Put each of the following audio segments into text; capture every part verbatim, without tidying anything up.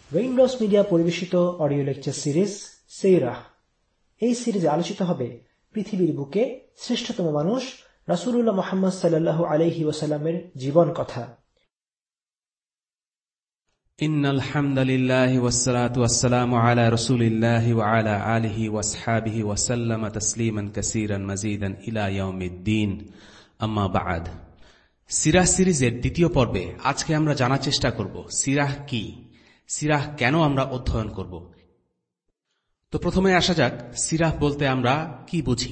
Raindrops Media পরিবেশিত audio lecture series সিরাহ। এই সিরিজে আলোচিত হবে পৃথিবীর বুকে শ্রেষ্ঠতম মানুষ রাসূলুল্লাহ মুহাম্মদ সাল্লাল্লাহু আলাইহি ওয়াসাল্লামের জীবন কথা। ইন্নাল হামদালিল্লাহি ওয়াসসালাতু ওয়াসসালামু আলা রাসূলিল্লাহি ওয়া আলা আলিহি ওয়া আসহাবিহি ওয়া সাল্লামা তাসলিমান কাসীরান মাজিদান ইলা ইয়াউমিদ্দিন। আম্মা বা'দ। সিরাহ সিরিজের দ্বিতীয় পর্বে আজকে আমরা জানার চেষ্টা করব সিরাহ কি, সিরাহ কেন আমরা অধ্যয়ন করব। তো প্রথমে আসা যাক, সিরাহ বলতে আমরা কি বুঝি।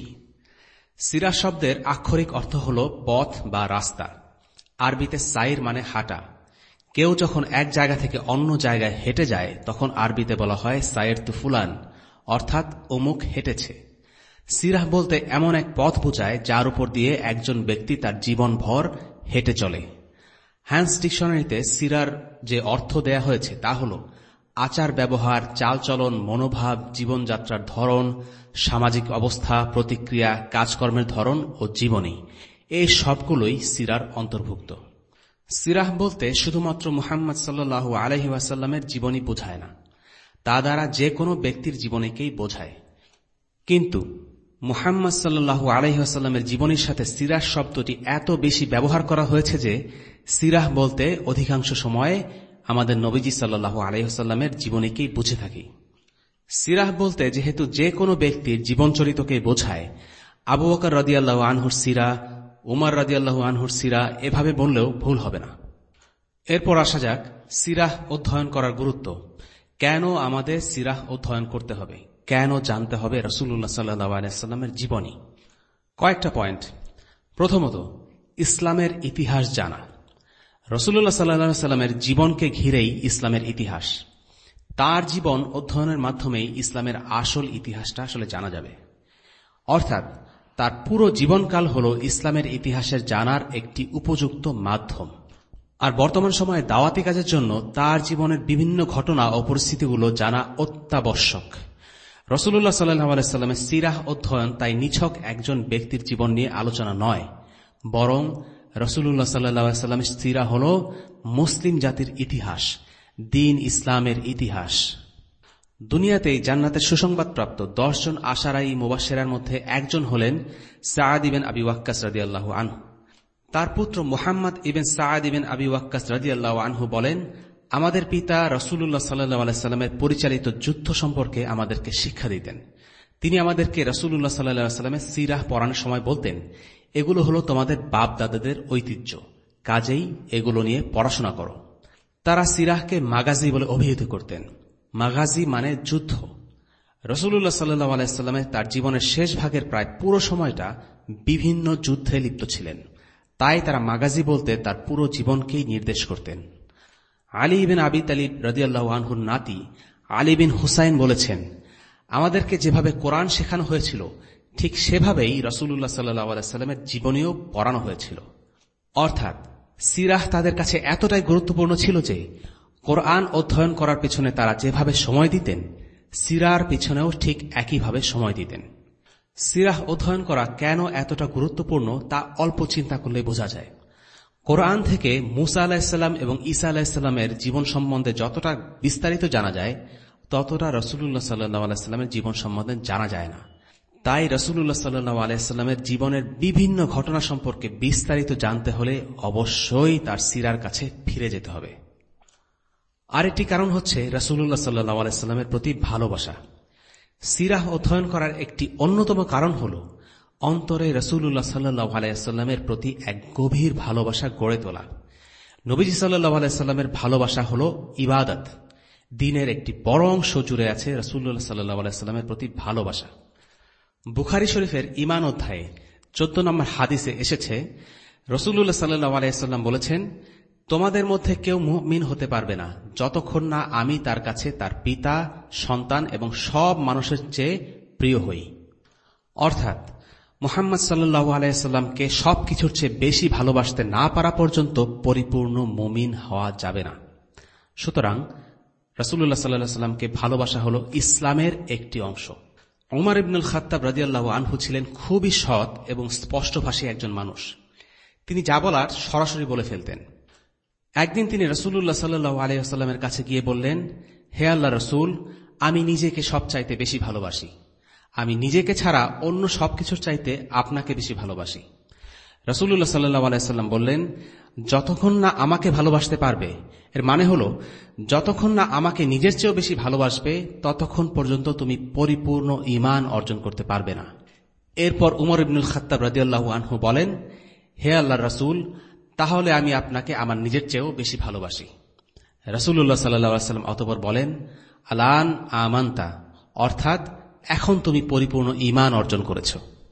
সিরাহ শব্দের আক্ষরিক অর্থ হল পথ বা রাস্তা। আরবিতে সাইর মানে হাঁটা। কেউ যখন এক জায়গা থেকে অন্য জায়গায় হেঁটে যায় তখন আরবিতে বলা হয় সাইর তু ফুলান, অর্থাৎ অমুক হেঁটেছে। সিরাহ বলতে এমন এক পথ বোঝায় যার উপর দিয়ে একজন ব্যক্তি তার জীবনভর হেঁটে চলে। হ্যান্স ডিকশনারিতে সিরার যে অর্থ দেয়া হয়েছে তা হল আচার ব্যবহার, চালচলন, মনোভাব, জীবনযাত্রার ধরন, সামাজিক অবস্থা, প্রতিক্রিয়া, কাজকর্মের ধরন ও জীবনী, এই সবগুলোই সিরার অন্তর্ভুক্ত। সিরাহ বলতে শুধুমাত্র মুহাম্মদ সাল্লাল্লাহু আলাইহি ওয়াসাল্লামের জীবনী বোঝায় না, তা দ্বারা যে কোনো ব্যক্তির জীবনীকেই বোঝায়। কিন্তু মুহাম্মদ সাল্লাল্লাহু আলাইহি ওয়াসাল্লামের জীবনীর সাথে সিরাহ শব্দটি এত বেশি ব্যবহার করা হয়েছে যে সিরাহ বলতে অধিকাংশ সময়ে আমাদের নবীজি সাল্লাল্লাহু আলাইহি ওয়াসাল্লামের জীবনীকেই বুঝে থাকি। সিরাহ বলতে যেহেতু যে কোনো ব্যক্তির জীবনচরিতকে বোঝায়, আবু বকর রাদিয়াল্লাহু আনহুর সিরা, উমর রাদিয়াল্লাহু আনহুর সিরা এভাবে বললেও ভুল হবে না। এরপর আসা যাক সিরাহ অধ্যয়ন করার গুরুত্ব। কেন আমাদের সিরাহ অধ্যয়ন করতে হবে, কেন জানতে হবে রাসূলুল্লাহ সাল্লাল্লাহু আলাইহি ওয়াসাল্লামের জীবনী? কয়েকটা পয়েন্ট। প্রথমত, ইসলামের ইতিহাস জানা। রাসূলুল্লাহ সাল্লাল্লাহু আলাইহি ওয়াসাল্লামের জীবনকে ঘিরেই ইসলামের ইতিহাস। তার জীবন অধ্যয়নের মাধ্যমেই ইসলামের আসল ইতিহাসটা আসলে জানা যাবে। অর্থাৎ তার পুরো জীবনকাল হল ইসলামের ইতিহাসের জানার একটি উপযুক্ত মাধ্যম। আর বর্তমান সময়ে দাওয়াতি কাজের জন্য তার জীবনের বিভিন্ন ঘটনা ও পরিস্থিতিগুলো জানা অত্যাবশ্যক। রাসূলুল্লাহ সাল্লাল্লাহু আলাইহি ওয়াসাল্লামের সিরাহ অধ্যয়ন তাই নিছক একজন ব্যক্তির জীবন নিয়ে আলোচনা নয়, বরং রাসূলুল্লাহ সাল্লাল্লাহু আলাইহি ওয়াসাল্লামের সিরাহ হল মুসলিম জাতির ইতিহাস, দ্বীন ইসলামের ইতিহাস। দুনিয়াতেই জান্নাতের সুসংবাদপ্রাপ্ত দশ জন আশারাই মুবাশশিরার মধ্যে একজন হলেন সাআদ ইবনে আবি ওয়াক্কাস রাদিয়াল্লাহু আনহু। তার পুত্র মুহাম্মদ ইবনে সাআদ ইবনে আবি ওয়াক্কাস রাদিয়াল্লাহু আনহু বলেন, আমাদের পিতা রাসূলুল্লাহ সাল্লাল্লাহু আলাইহি ওয়াসাল্লামের পরিচালিত যুদ্ধ সম্পর্কে আমাদেরকে শিক্ষা দিতেন। তিনি আমাদেরকে রাসূলুল্লাহ সাল্লাল্লাহু আলাইহি ওয়াসাল্লামের সিরাহ পড়ানোর সময় বলতেন, এগুলো হলো তোমাদের বাপ দাদাদের ঐতিহ্য, কাজেই এগুলো নিয়ে পড়াশোনা করো। তারা সিরাহকে মাগাজি বলে অভিহিত করতেন। মাগাজি মানে যুদ্ধ। রাসূলুল্লাহ সাল্লাল্লাহু আলাইহি ওয়াসাল্লাম তার জীবনের শেষ ভাগের প্রায় পুরো সময়টা বিভিন্ন যুদ্ধে লিপ্ত ছিলেন, তাই তারা মাগাজি বলতে তার পুরো জীবনকেই নির্দেশ করতেন। আলী ইবনে আবি তালিব রাদিয়াল্লাহু আনহুর নাতি আলী বিন হুসাইন বলেছেন, আমাদেরকে যেভাবে কোরআন শেখানো হয়েছিল ঠিক সেভাবেই রাসূলুল্লাহ সাল্লাল্লাহু আলাইহি ওয়াসাল্লামের জীবনীও পড়ানো হয়েছিল। অর্থাৎ সিরাহ তাদের কাছে এতটাই গুরুত্বপূর্ণ ছিল যে কোরআন অধ্যয়ন করার পিছনে তারা যেভাবে সময় দিতেন, সিরার পিছনেও ঠিক একইভাবে সময় দিতেন। সিরাহ অধ্যয়ন করা কেন এতটা গুরুত্বপূর্ণ তা অল্প চিন্তা করলে বোঝা যায়। কোরআন থেকে মুসা আলাইহিস সালাম এবং ঈসা আলাইহিস সালামের জীবন সম্বন্ধে যতটা বিস্তারিত জানা যায়, ততটা রাসূলুল্লাহ সাল্লাল্লাহু আলাইহি ওয়াসাল্লামের জীবন সম্বন্ধে জানা যায় না। তাই রাসূলুল্লাহ সাল্লাল্লাহু আলাইহি ওয়াসাল্লামের জীবনের বিভিন্ন ঘটনা সম্পর্কে বিস্তারিত জানতে হলে অবশ্যই তার সিরার কাছে ফিরে যেতে হবে। আরেকটি কারণ হচ্ছে রাসূলুল্লাহ সাল্লাল্লাহু আলাইহি ওয়াসাল্লামের প্রতি ভালোবাসা। সিরাহ অধ্যয়ন করার একটি অন্যতম কারণ হল অন্তরে রাসূলুল্লাহ সাল্লাল্লাহু আলাইহি ওয়াসাল্লামের প্রতি এক গভীর ভালোবাসা গড়ে তোলা। নবীজি সাল্লাল্লাহু আলাইহি ওয়াসাল্লামের ভালোবাসা হল ইবাদত। দ্বীনের একটি বড় অংশ জুড়ে আছে রাসূলুল্লাহ সাল্লাল্লাহু আলাইহি ওয়াসাল্লামের প্রতি ভালোবাসা। বুখারী শরীফের ঈমান অধ্যায়ে চোদ্দ নম্বর হাদিসে এসেছে, রাসূলুল্লাহ সাল্লাল্লাহু আলাইহি ওয়াসাল্লাম বলেছেন, তোমাদের মধ্যে কেউ মুমিন হতে পারবে না যতক্ষণ না আমি তার কাছে তার পিতা, সন্তান এবং সব মানুষের চেয়ে প্রিয় হই। অর্থাৎ মুহাম্মদ সাল্লাল্লাহু আলাইহি ওয়াসাল্লামকে সবকিছুর চেয়ে বেশি ভালোবাসতে না পারা পর্যন্ত পরিপূর্ণ মুমিন হওয়া যাবে না। সুতরাং রাসূলুল্লাহ সাল্লাল্লাহু আলাইহি ওয়াসাল্লামকে ভালোবাসা হল ইসলামের একটি অংশ। উমর ইবনুল খাত্তাব রাদিয়াল্লাহু আনহু ছিলেন খুবই সৎ এবং স্পষ্টভাষী একজন মানুষ। তিনি যা বলার সরাসরি বলে ফেলতেন। একদিন তিনি রাসূলুল্লাহ সাল্লাল্লাহু আলাইহি ওয়াসাল্লামের কাছে গিয়ে বললেন, হে আল্লাহ রসুল, আমি নিজেকে সবচাইতে বেশি ভালোবাসি। আমি নিজেকে ছাড়া অন্য সবকিছুর চাইতে আপনাকে বেশি ভালোবাসি। রাসূলুল্লাহ সাল্লাল্লাহু আলাইহি সাল্লাম বললেন, যতক্ষণ না আমাকে ভালোবাসতে পারবে, এর মানে হল যতক্ষণ না আমাকে নিজের চেয়েও বেশি ভালোবাসবে, ততক্ষণ পর্যন্ত তুমি পরিপূর্ণ ঈমান অর্জন করতে পারবে না। এরপর উমর ইবনুল খাত্তাব রাদিয়াল্লাহু আনহু বলেন, হে আল্লাহর রাসূল, তাহলে আমি আপনাকে আমার নিজের চেয়েও বেশি ভালোবাসি। রাসূলুল্লাহ সাল্লাল্লাহু আলাইহি সাল্লাম অতঃপর বলেন, আলান আমানতা, অর্থাৎ এখন তুমি পরিপূর্ণ ঈমান অর্জন করেছ।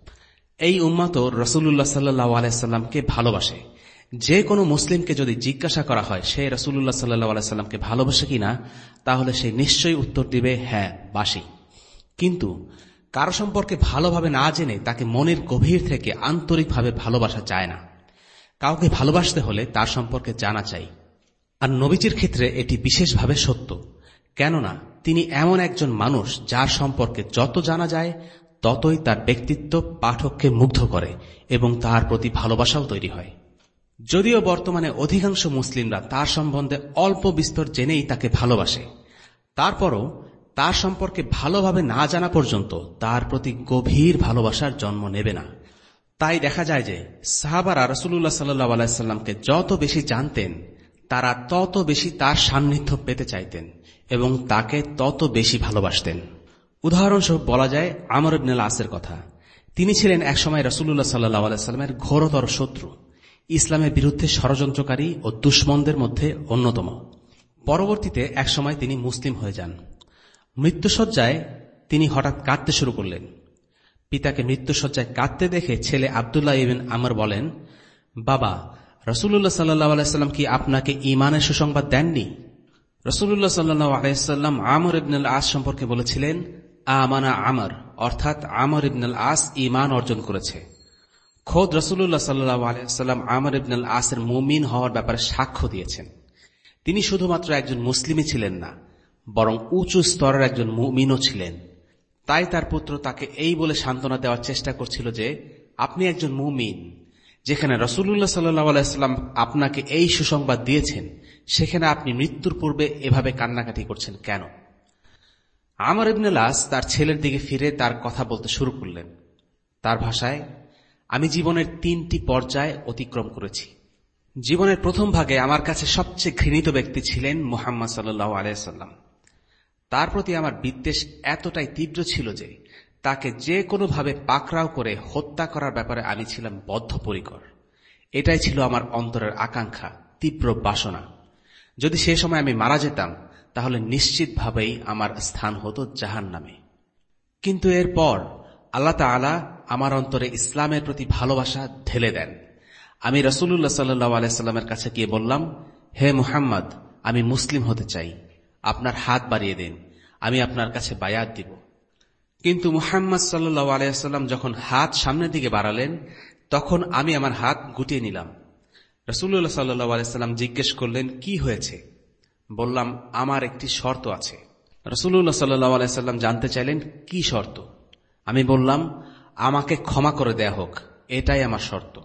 এই উম্মত রাসূলুল্লাহ সাল্লাল্লাহু আলাইহি সাল্লামকে ভালোবাসে। যে কোনো মুসলিমকে যদি জিজ্ঞাসা করা হয় সে রাসূলুল্লাহ সাল্লাল্লাহু আলাইহি সাল্লামকে ভালোবাসে কিনা, তাহলে সে নিশ্চয়ই উত্তর দিবে, হ্যাঁ, বাসি। কিন্তু কারো সম্পর্কে ভালোভাবে না জেনে তাকে মনের গভীর থেকে আন্তরিকভাবে ভালোবাসা যায় না। কাউকে ভালোবাসতে হলে তার সম্পর্কে জানা চাই। আর নবীজির ক্ষেত্রে এটি বিশেষভাবে সত্য, কেননা তিনি এমন একজন মানুষ যার সম্পর্কে যত জানা যায় ততই তার ব্যক্তিত্ব পাঠককে মুগ্ধ করে এবং তার প্রতি ভালোবাসাও তৈরি হয়। যদিও বর্তমানে অধিকাংশ মুসলিমরা তার সম্বন্ধে অল্প বিস্তর জেনেই তাকে ভালোবাসে, তারপরও তার সম্পর্কে ভালোভাবে না জানা পর্যন্ত তার প্রতি গভীর ভালোবাসার জন্ম নেবে না। তাই দেখা যায় যে সাহাবারা রাসূলুল্লাহ সাল্লাল্লাহু আলাইহি সাল্লামকে যত বেশি জানতেন, তারা তত বেশি তার সান্নিধ্য পেতে চাইতেন এবং তাকে তত বেশি ভালোবাসতেন। উদাহরণস্বরূপ বলা যায় আমর ইবনুল আসের কথা। তিনি ছিলেন একসময় রাসূলুল্লাহ সাল্লাল্লাহু আলাইহি সাল্লামের ঘোরতর শত্রু, ইসলামের বিরুদ্ধে ষড়যন্ত্রকারী ও দুশমনদের মধ্যে অন্যতম। পরবর্তীতে একসময় তিনি মুসলিম হয়ে যান। মৃত্যুশয্যায় তিনি হঠাৎ কাঁদতে শুরু করলেন। পিতাকে মৃত্যুশয্যায় কাঁদতে দেখে ছেলে আব্দুল্লাহ ইবনে আমর বলেন, বাবা, রাসূলুল্লাহ সাল্লাল্লাহু আলাইহি সাল্লাম কি আপনাকে ঈমানের সুসংবাদ দেননি? রাসূলুল্লাহ সাল্লাল্লাহু আলাইহি সাল্লাম আমর ইবনুল আস সম্পর্কে বলেছিলেন, আমানা আমর, অর্থাৎ আমর ইবনুল আস ঈমান অর্জন করেছে। খোদ রাসূলুল্লাহ সাল্লাল্লাহু আলাইহি সাল্লাম আমর ইবনুল আসের মুমিন হওয়ার ব্যাপারে সাক্ষ্য দিয়েছেন। তিনি শুধুমাত্র একজন মুসলিমই ছিলেন না, বরং উঁচু স্তরের একজন মুমিনও ছিলেন। তাই তার পুত্র তাকে এই বলে সান্ত্বনা দেওয়ার চেষ্টা করছিল যে আপনি একজন মুমিন। যেখানে রাসূলুল্লাহ সাল্লাল্লাহু আলাইহি সাল্লাম আপনাকে এই সুসংবাদ দিয়েছেন, সেখানে আপনি মৃত্যুর পূর্বে এভাবে কান্নাকাটি করছেন কেন? আমর ইবনুল আস তার ছেলের দিকে ফিরে তার কথা বলতে শুরু করলেন। তার ভাষায়, আমি জীবনের তিনটি পর্যায় অতিক্রম করেছি। জীবনের প্রথম ভাগে আমার কাছে সবচেয়ে ঘৃণিত ব্যক্তি ছিলেন মুহাম্মদ সাল্লাল্লাহু আলাইহি সাল্লাম। তার প্রতি আমার বিদ্বেষ এতটাই তীব্র ছিল যে তাকে যে কোনোভাবে পাকড়াও করে হত্যা করার ব্যাপারে আমি ছিলাম বদ্ধপরিকর। এটাই ছিল আমার অন্তরের আকাঙ্ক্ষা, তীব্র বাসনা। যদি সে সময় আমি মারা যেতাম, তাহলে নিশ্চিতভাবেই আমার স্থান হতো জাহান্নামে। কিন্তু এরপর আল্লাহ তাআলা আমার অন্তরে ইসলামের প্রতি ভালোবাসা ঢেলে দেন। আমি রাসূলুল্লাহ সাল্লাল্লাহু আলাইহি সাল্লামের কাছে গিয়ে বললাম, হে মুহাম্মদ, আমি মুসলিম হতে চাই, আপনার হাত বাড়িয়ে দিন, আমি আপনার কাছে বায়াত দিব। কিন্তু মুহাম্মদ সাল্লাল্লাহু আলাইহি সাল্লাম যখন হাত সামনের দিকে বাড়ালেন, তখন আমি আমার হাত গুটিয়ে নিলাম। রাসূলুল্লাহ সাল্লাল্লাহু আলাইহি সাল্লাম জিজ্ঞেস করলেন, কি হয়েছে? বললাম, আমার একটি শর্ত আছে। রাসূলুল্লাহ সাল্লাল্লাহু আলাইহি সাল্লাম জানতে চাইলেন, কি শর্ত? আমি বললাম, আমাকে ক্ষমা করে দেয়া হোক, এটাই আমার শর্ত।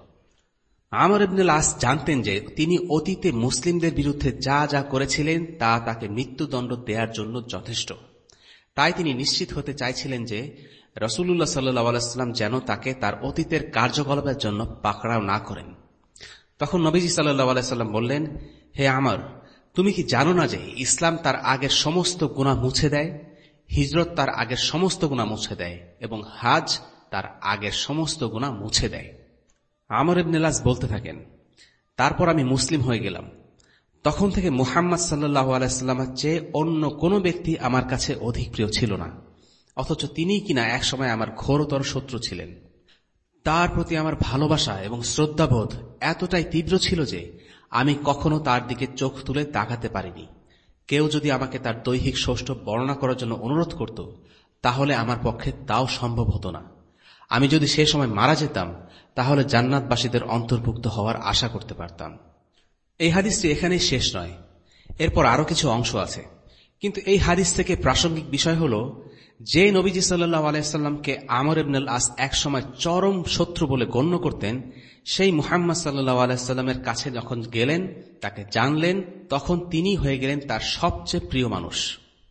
আমর ইবনুল আস জানতেন যে তিনি অতীতে মুসলিমদের বিরুদ্ধে যা যা করেছিলেন তা তাকে মৃত্যুদণ্ড দেওয়ার জন্য যথেষ্ট। তাই তিনি নিশ্চিত হতে চাইছিলেন যে রাসূলুল্লাহ সাল্লাল্লাহু আলাইহি সাল্লাম যেন তাকে তার অতীতের কার্যকলাপের জন্য পাকড়াও না করেন। তখন নবীজি সাল্লাল্লাহু আলাইহি সাল্লাম বললেন, হে আমর, তুমি কি জানো না যে ইসলাম তার আগের সমস্ত গুনাহ মুছে দেয়, হিজরত তার আগের সমস্ত গুনাহ মুছে দেয় এবং হাজ তার আগের সমস্ত গুনাহ মুছে দেয়। আমর ইবনুল আস বলতে থাকেন, তারপর আমি মুসলিম হয়ে গেলাম। তখন থেকে মুহাম্মদ সাল্লাল্লাহু আলাইহি সাল্লামের চেয়ে অন্য কোনো ব্যক্তি আমার কাছে অধিক প্রিয় ছিল না, অথচ তিনিই কিনা একসময় আমার ঘোরতর শত্রু ছিলেন। তার প্রতি আমার ভালোবাসা এবং শ্রদ্ধাবোধ এতটাই তীব্র ছিল যে আমি কখনো তার দিকে চোখ তুলে তাকাতে পারিনি। কেউ যদি আমাকে তার দৈহিক সৌষ্ঠব বর্ণনা করার জন্য অনুরোধ করত, তাহলে আমার পক্ষে তাও সম্ভব হতো না। আমি যদি সে সময় মারা যেতাম, তাহলে জান্নাতবাসীদের অন্তর্ভুক্ত হওয়ার আশা করতে পারতাম। এই হাদিসটি এখানেই শেষ নয়, এরপর আরো কিছু অংশ আছে। কিন্তু এই হাদিস থেকে প্রাসঙ্গিক বিষয় হল, যে নবীজি সাল্লাল্লাহু আলাইহি সাল্লামকে আমর ইবনুল আস একসময় চরম শত্রু বলে গণ্য করতেন, সেই মুহাম্মদ সাল্লাল্লাহু আলাইহি সাল্লামের কাছে যখন গেলেন, তাকে জানলেন, তখন তিনি হয়ে গেলেন তার সবচেয়ে প্রিয় মানুষ।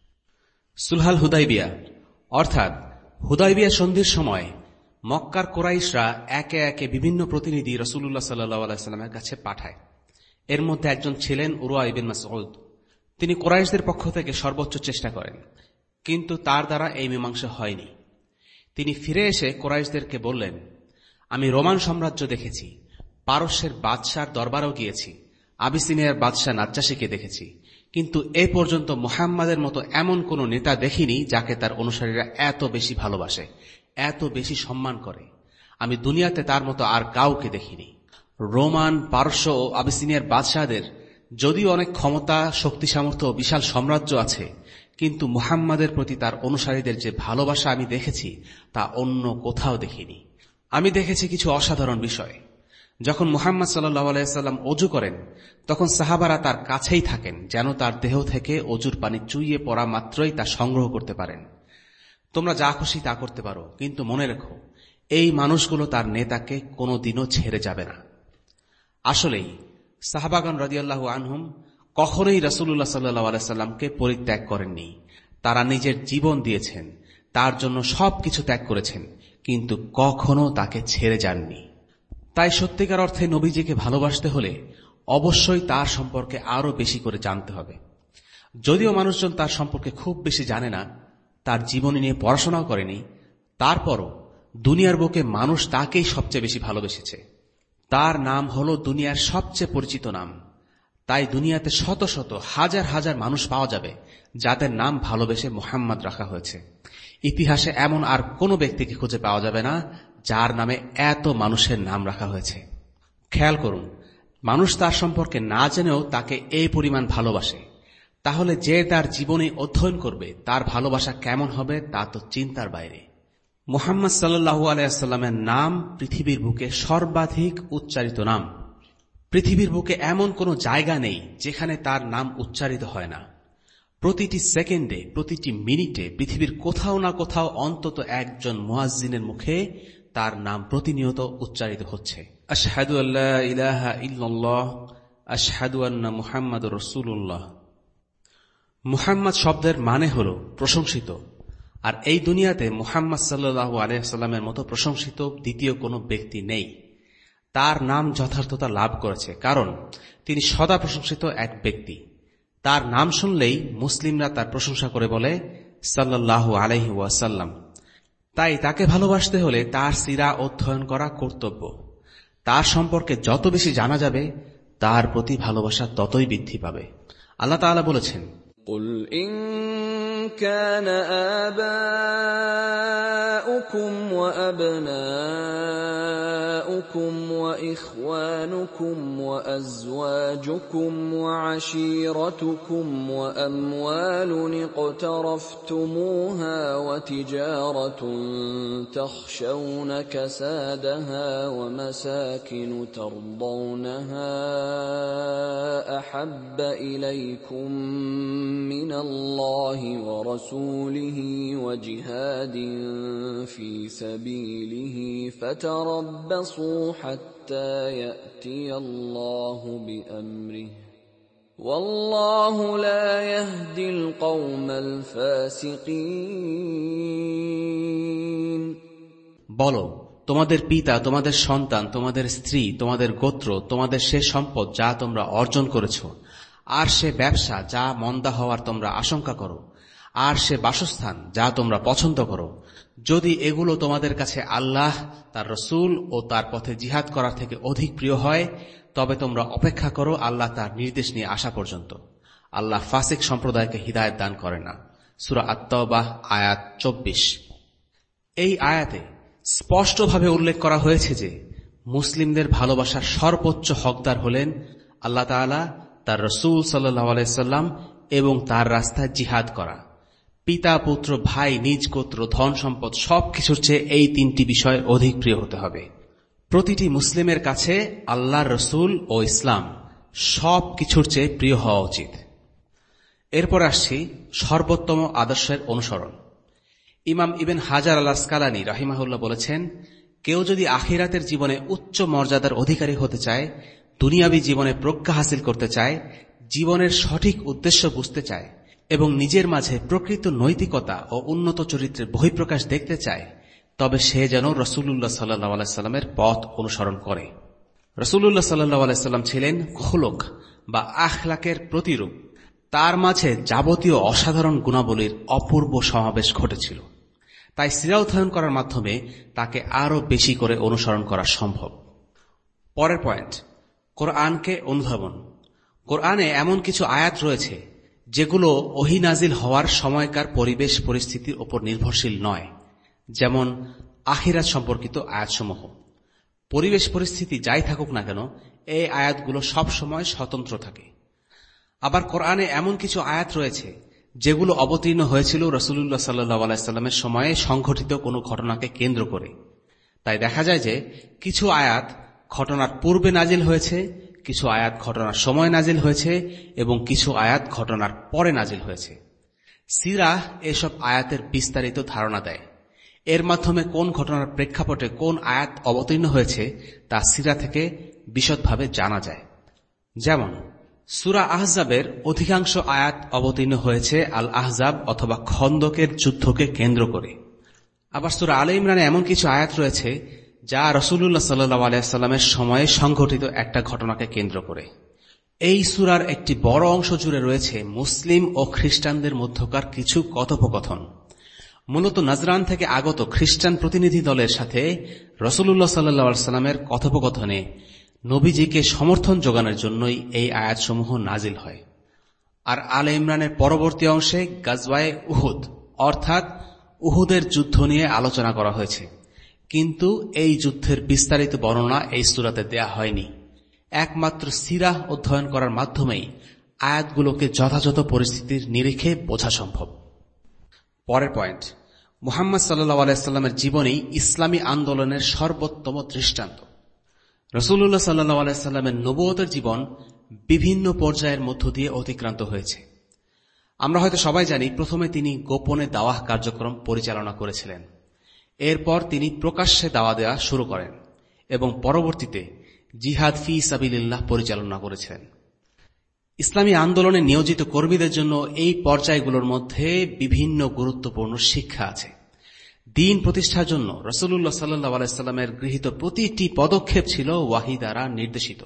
সুলহাল হুদাইবিয়া অর্থাৎ হুদাইবিয়া সন্ধির সময় মক্কার কোরাইশরা একে একে বিভিন্ন প্রতিনিধি রাসূলুল্লাহ সাল্লাল্লাহু আলাইহি ওয়াসাল্লামের কাছে পাঠায়। এর মধ্যে একজন ছিলেন উরওয়া ইবনে মাসউদ। তিনি কোরাইশদের পক্ষ থেকে সর্বোচ্চ চেষ্টা করেন, কিন্তু তার দ্বারা এই মীমাংসা হয়নি। তিনি ফিরে এসে কোরাইশদেরকে বললেন, আমি রোমান সাম্রাজ্য দেখেছি, পারস্যের বাদশার দরবারেও গিয়েছি, আবিসিনিয়ার বাদশা নাজ্জাশীকে দেখেছি, কিন্তু এ পর্যন্ত মুহাম্মাদের মতো এমন কোন নেতা দেখিনি যাকে তার অনুসারীরা এত বেশি ভালোবাসে, এত বেশি সম্মান করে। আমি দুনিয়াতে তার মতো আর কাউকে দেখিনি। রোমান, পারস্য ও আবিসিনিয়ার বাদশাহদের যদিও অনেক ক্ষমতা, শক্তি, সামর্থ্য ও বিশাল সাম্রাজ্য আছে, কিন্তু মুহাম্মাদের প্রতি তার অনুসারীদের যে ভালোবাসা আমি দেখেছি তা অন্য কোথাও দেখিনি। আমি দেখেছি কিছু অসাধারণ বিষয়। যখন মুহাম্মদ সাল্লাল্লাহু আলাইহি ওয়াসাল্লাম ওযু করেন, তখন সাহাবারা তার কাছেই থাকেন, যেন তার দেহ থেকে ওযুর পানি চুইয়ে পড়া মাত্রই তা সংগ্রহ করতে পারেন। তোমরা যা খুশি তা করতে পারো, কিন্তু মনে রেখো, এই মানুষগুলো তার নেতাকে কোনোদিনও ছেড়ে যাবে না। আসলেই সাহাবাগণ রাদিয়াল্লাহু আনহুম কখনোই রাসূলুল্লাহ সাল্লাল্লাহু আলাইহি ওয়াসাল্লামকে পরিত্যাগ করেননি। তারা নিজের জীবন দিয়েছেন, তার জন্য সবকিছু ত্যাগ করেছেন, কিন্তু কখনো তাকে ছেড়ে যাননি। তাই সত্যিকার অর্থে নবীজিকে ভালোবাসতে হলে অবশ্যই তার সম্পর্কে আরো বেশি করে জানতে হবে। যদিও মানুষজন তার সম্পর্কে খুব বেশি জানে না, তার জীবনী নিয়ে পড়াশোনাও করেনি, তারপরও দুনিয়ার বুকে মানুষ তাকেই সবচেয়ে বেশি ভালোবেসেছে। তার নাম হল দুনিয়ার সবচেয়ে পরিচিত নাম। তাই দুনিয়াতে শত শত হাজার হাজার মানুষ পাওয়া যাবে যাদের নাম ভালোবেসে মুহাম্মদ রাখা হয়েছে। ইতিহাসে এমন আর কোনো ব্যক্তিকে খুঁজে পাওয়া যাবে না যার নামে এত মানুষের নাম রাখা হয়েছে। খেয়াল করুন, মানুষ তার সম্পর্কে না জেনেও তাকে এই পরিমাণ ভালোবাসে। তাহলে যে তার জীবনে অধ্যয়ন করবে তার ভালোবাসা কেমন হবে তা তো চিন্তার বাইরে। মুহাম্মদ সাল্লাল্লাহু আলাইহি ওয়াসাল্লামের নাম পৃথিবীর বুকে সর্বাধিক উচ্চারিত নাম। পৃথিবীর বুকে এমন কোনো জায়গা নেই যেখানে তার নাম উচ্চারিত হয় না। প্রতিটি সেকেন্ডে, প্রতিটি মিনিটে পৃথিবীর কোথাও না কোথাও অন্তত একজন মুয়াজ্জিনের মুখে তার নাম প্রতিনিয়ত উচ্চারিত হচ্ছে। আশহাদু আল্লা ইলাহা ইল্লাল্লাহ, আশহাদু আন্না মুহাম্মাদুর রাসূলুল্লাহ। মুহাম্মদ শব্দের মানে হল প্রশংসিত, আর এই দুনিয়াতে মুহাম্মদ সাল্লাল্লাহু আলাইহি ওয়াসাল্লামের মতো প্রশংসিত দ্বিতীয় কোনো ব্যক্তি নেই। তার নাম যথার্থতা লাভ করেছে কারণ তিনি সদা প্রশংসিত এক ব্যক্তি। তার নাম শুনলেই মুসলিমরা তার প্রশংসা করে বলে সাল্লাল্লাহু আলাইহি ওয়াসাল্লাম। তাই তাকে ভালোবাসতে হলে তার সিরা অধ্যয়ন করা কর্তব্য। তার সম্পর্কে যত বেশি জানা যাবে তার প্রতি ভালোবাসা ততই বৃদ্ধি পাবে। আল্লাহ তাআলা বলেছেন, قُلْ إِن كَانَ آبَاؤُكُمْ وَأَبْنَاؤُكُمْ وَإِخْوَانُكُمْ وَأَزْوَاجُكُمْ وَعَشِيرَتُكُمْ وَأَمْوَالٌ اقْتَرَفْتُمُوهَا وَتِجَارَةٌ تَخْشَوْنَ كَسَادَهَا وَمَسَاكِنُ تَرْضَوْنَهَا أَحَبَّ إِلَيْكُمْ من الله ورسوله وجهاد في سبيله فتربصوا حتى يأتي الله بأمره والله لا يهدي القوم الفاسقين। বলো, তোমাদের পিতা, তোমাদের সন্তান, তোমাদের স্ত্রী, তোমাদের গোত্র, তোমাদের সে সম্পদ যা তোমরা অর্জন করেছ, আর সে ব্যবসা যা মন্দা হওয়ার তোমরা আশঙ্কা করো, আর সে বাসস্থান যা তোমরা পছন্দ করো, যদি এগুলো তোমাদের কাছে আল্লাহ, তার রসুল ও তার পথে জিহাদ করার থেকে অধিক প্রিয় হয়, তবে তোমরা অপেক্ষা করো আল্লাহ তার নির্দেশ নিয়ে আসা পর্যন্ত। আল্লাহ ফাসিক সম্প্রদায়কে হিদায়াত দান করে না। সূরা আত-তাওবাহ আয়াত চব্বিশ। এই আয়াতে স্পষ্টভাবে উল্লেখ করা হয়েছে যে মুসলিমদের ভালোবাসার সর্বোচ্চ হকদার হলেন আল্লাহ তাআলা, তার রসুল সাল্লাল্লাহু আলাইহি ওয়াসাল্লাম এবং তার রাস্তায় জিহাদ করা। পিতা, পুত্র, ভাই, নিজ গোত্র, ধন সম্পদ সবকিছুর চেয়ে এই তিনটি বিষয় অধিক প্রিয় হতে হবে। প্রতিটি মুসলিমের কাছে আল্লাহর রসুল ও ইসলাম সব কিছুর চেয়ে প্রিয় হওয়া উচিত। এরপর আসছি সর্বোত্তম আদর্শের অনুসরণ। ইমাম ইবনে হাজার আল আসকালানী রাহিমাহুল্লাহ বলেছেন, কেউ যদি আখিরাতের জীবনে উচ্চ মর্যাদার অধিকারী হতে চায়, দুনিয়াবী জীবনে প্রজ্ঞা হাসিল করতে চায়, জীবনের সঠিক উদ্দেশ্য বুঝতে চায়, এবং নিজের মাঝে প্রকৃত নৈতিকতা ও উন্নত চরিত্রের বহিঃপ্রকাশ দেখতে চায়, তবে সে যেন রাসূলুল্লাহ সাল্লাল্লাহু আলাইহি সাল্লামের পথ অনুসরণ করে। রাসূলুল্লাহ সাল্লাল্লাহু আলাইহি সাল্লাম ছিলেন খুলুক বা আখলাকের প্রতিরূপ। তার মাঝে যাবতীয় অসাধারণ গুণাবলীর অপূর্ব সমাবেশ ঘটেছিল। তাই সিরা অধ্যয়ন করার মাধ্যমে তাকে আরো বেশি করে অনুসরণ করা সম্ভব। পরের পয়েন্ট, কোরআনকে অনুধাবন। কোরআনে এমন কিছু আয়াত রয়েছে যেগুলো ওহী নাজিল হওয়ার সময়কার পরিবেশ পরিস্থিতির উপর নির্ভরশীল নয়, যেমন আখিরাত সম্পর্কিত আয়াতসমূহ। পরিবেশ পরিস্থিতি যাই থাকুক না কেন, এই আয়াতগুলো সব সময় স্বতন্ত্র থাকে। আবার কোরআনে এমন কিছু আয়াত রয়েছে যেগুলো অবতীর্ণ হয়েছিল রাসূলুল্লাহ সাল্লাল্লাহু আলাইহি সাল্লামের সময়ে সংঘটিত কোনো ঘটনাকে কেন্দ্র করে। তাই দেখা যায় যে কিছু আয়াত ঘটনার পূর্বে নাজিল হয়েছে, কিছু আয়াত ঘটনার সময় নাজিল হয়েছে এবং কিছু আয়াত ঘটনার পরে নাজিল হয়েছে। সিরাহ এসব আয়াতের বিস্তারিত ধারণা দেয়। এর মাধ্যমে কোন ঘটনার প্রেক্ষাপটে কোন আয়াত অবতীর্ণ হয়েছে তা সিরা থেকে বিশদভাবে জানা যায়। যেমন সূরা আহজাবের অধিকাংশ আয়াত অবতীর্ণ হয়েছে আল আহজাব অথবা খন্দকের যুদ্ধকে কেন্দ্র করে। আবার সূরা আলে ইমরানে এমন কিছু আয়াত রয়েছে যা রাসূলুল্লাহ সাল্লাল্লাহু আলাইহি সাল্লামের সময়ে সংঘটিত একটা ঘটনাকে কেন্দ্র করে। এই সূরার একটি বড় অংশ জুড়ে রয়েছে মুসলিম ও খ্রিস্টানদের মধ্যকার কিছু কথোপকথন। মূলত নাজরান থেকে আগত খ্রিস্টান প্রতিনিধি দলের সাথে রাসূলুল্লাহ সাল্লাল্লাহু আলাইহি সাল্লামের কথোপকথনে নবীজিকে সমর্থন যোগানোর জন্যই এই আয়াতসমূহ নাজিল হয়। আর আলে ইমরানের পরবর্তী অংশে গাজওয়ায়ে উহুদ অর্থাৎ উহুদের যুদ্ধ নিয়ে আলোচনা করা হয়েছে, কিন্তু এই যুদ্ধের বিস্তারিত বর্ণনা এই সূরাতে দেয়া হয়নি। একমাত্র সিরাহ অধ্যয়ন করার মাধ্যমেই আয়াতগুলোকে যথাযথ পরিস্থিতির নিরিখে বোঝা সম্ভব। পরের পয়েন্ট, মুহাম্মদ সাল্লাল্লাহু আলাইহি সাল্লামের জীবনী ইসলামী আন্দোলনের সর্বোত্তম দৃষ্টান্ত। রাসূলুল্লাহ সাল্লাল্লাহু আলাইহি সাল্লামের নবুয়তের জীবন বিভিন্ন পর্যায়ের মধ্য দিয়ে অতিক্রান্ত হয়েছে। আমরা হয়তো সবাই জানি, প্রথমে তিনি গোপনে দাওয়াহ কার্যক্রম পরিচালনা করেছিলেন। এরপর তিনি প্রকাশ্যে দাওয়া দেওয়া শুরু করেন এবং পরবর্তীতে জিহাদ ফি সাবিলিল্লাহ পরিচালনা করেছিলেন। ইসলামী আন্দোলনে নিয়োজিত কর্মীদের জন্য এই পর্যায়গুলোর মধ্যে বিভিন্ন গুরুত্বপূর্ণ শিক্ষা আছে। দ্বীন প্রতিষ্ঠার জন্য রাসূলুল্লাহ সাল্লাল্লাহু আলাইহি সাল্লামের গৃহীত প্রতিটি পদক্ষেপ ছিল ওয়াহী দ্বারা নির্দেশিত।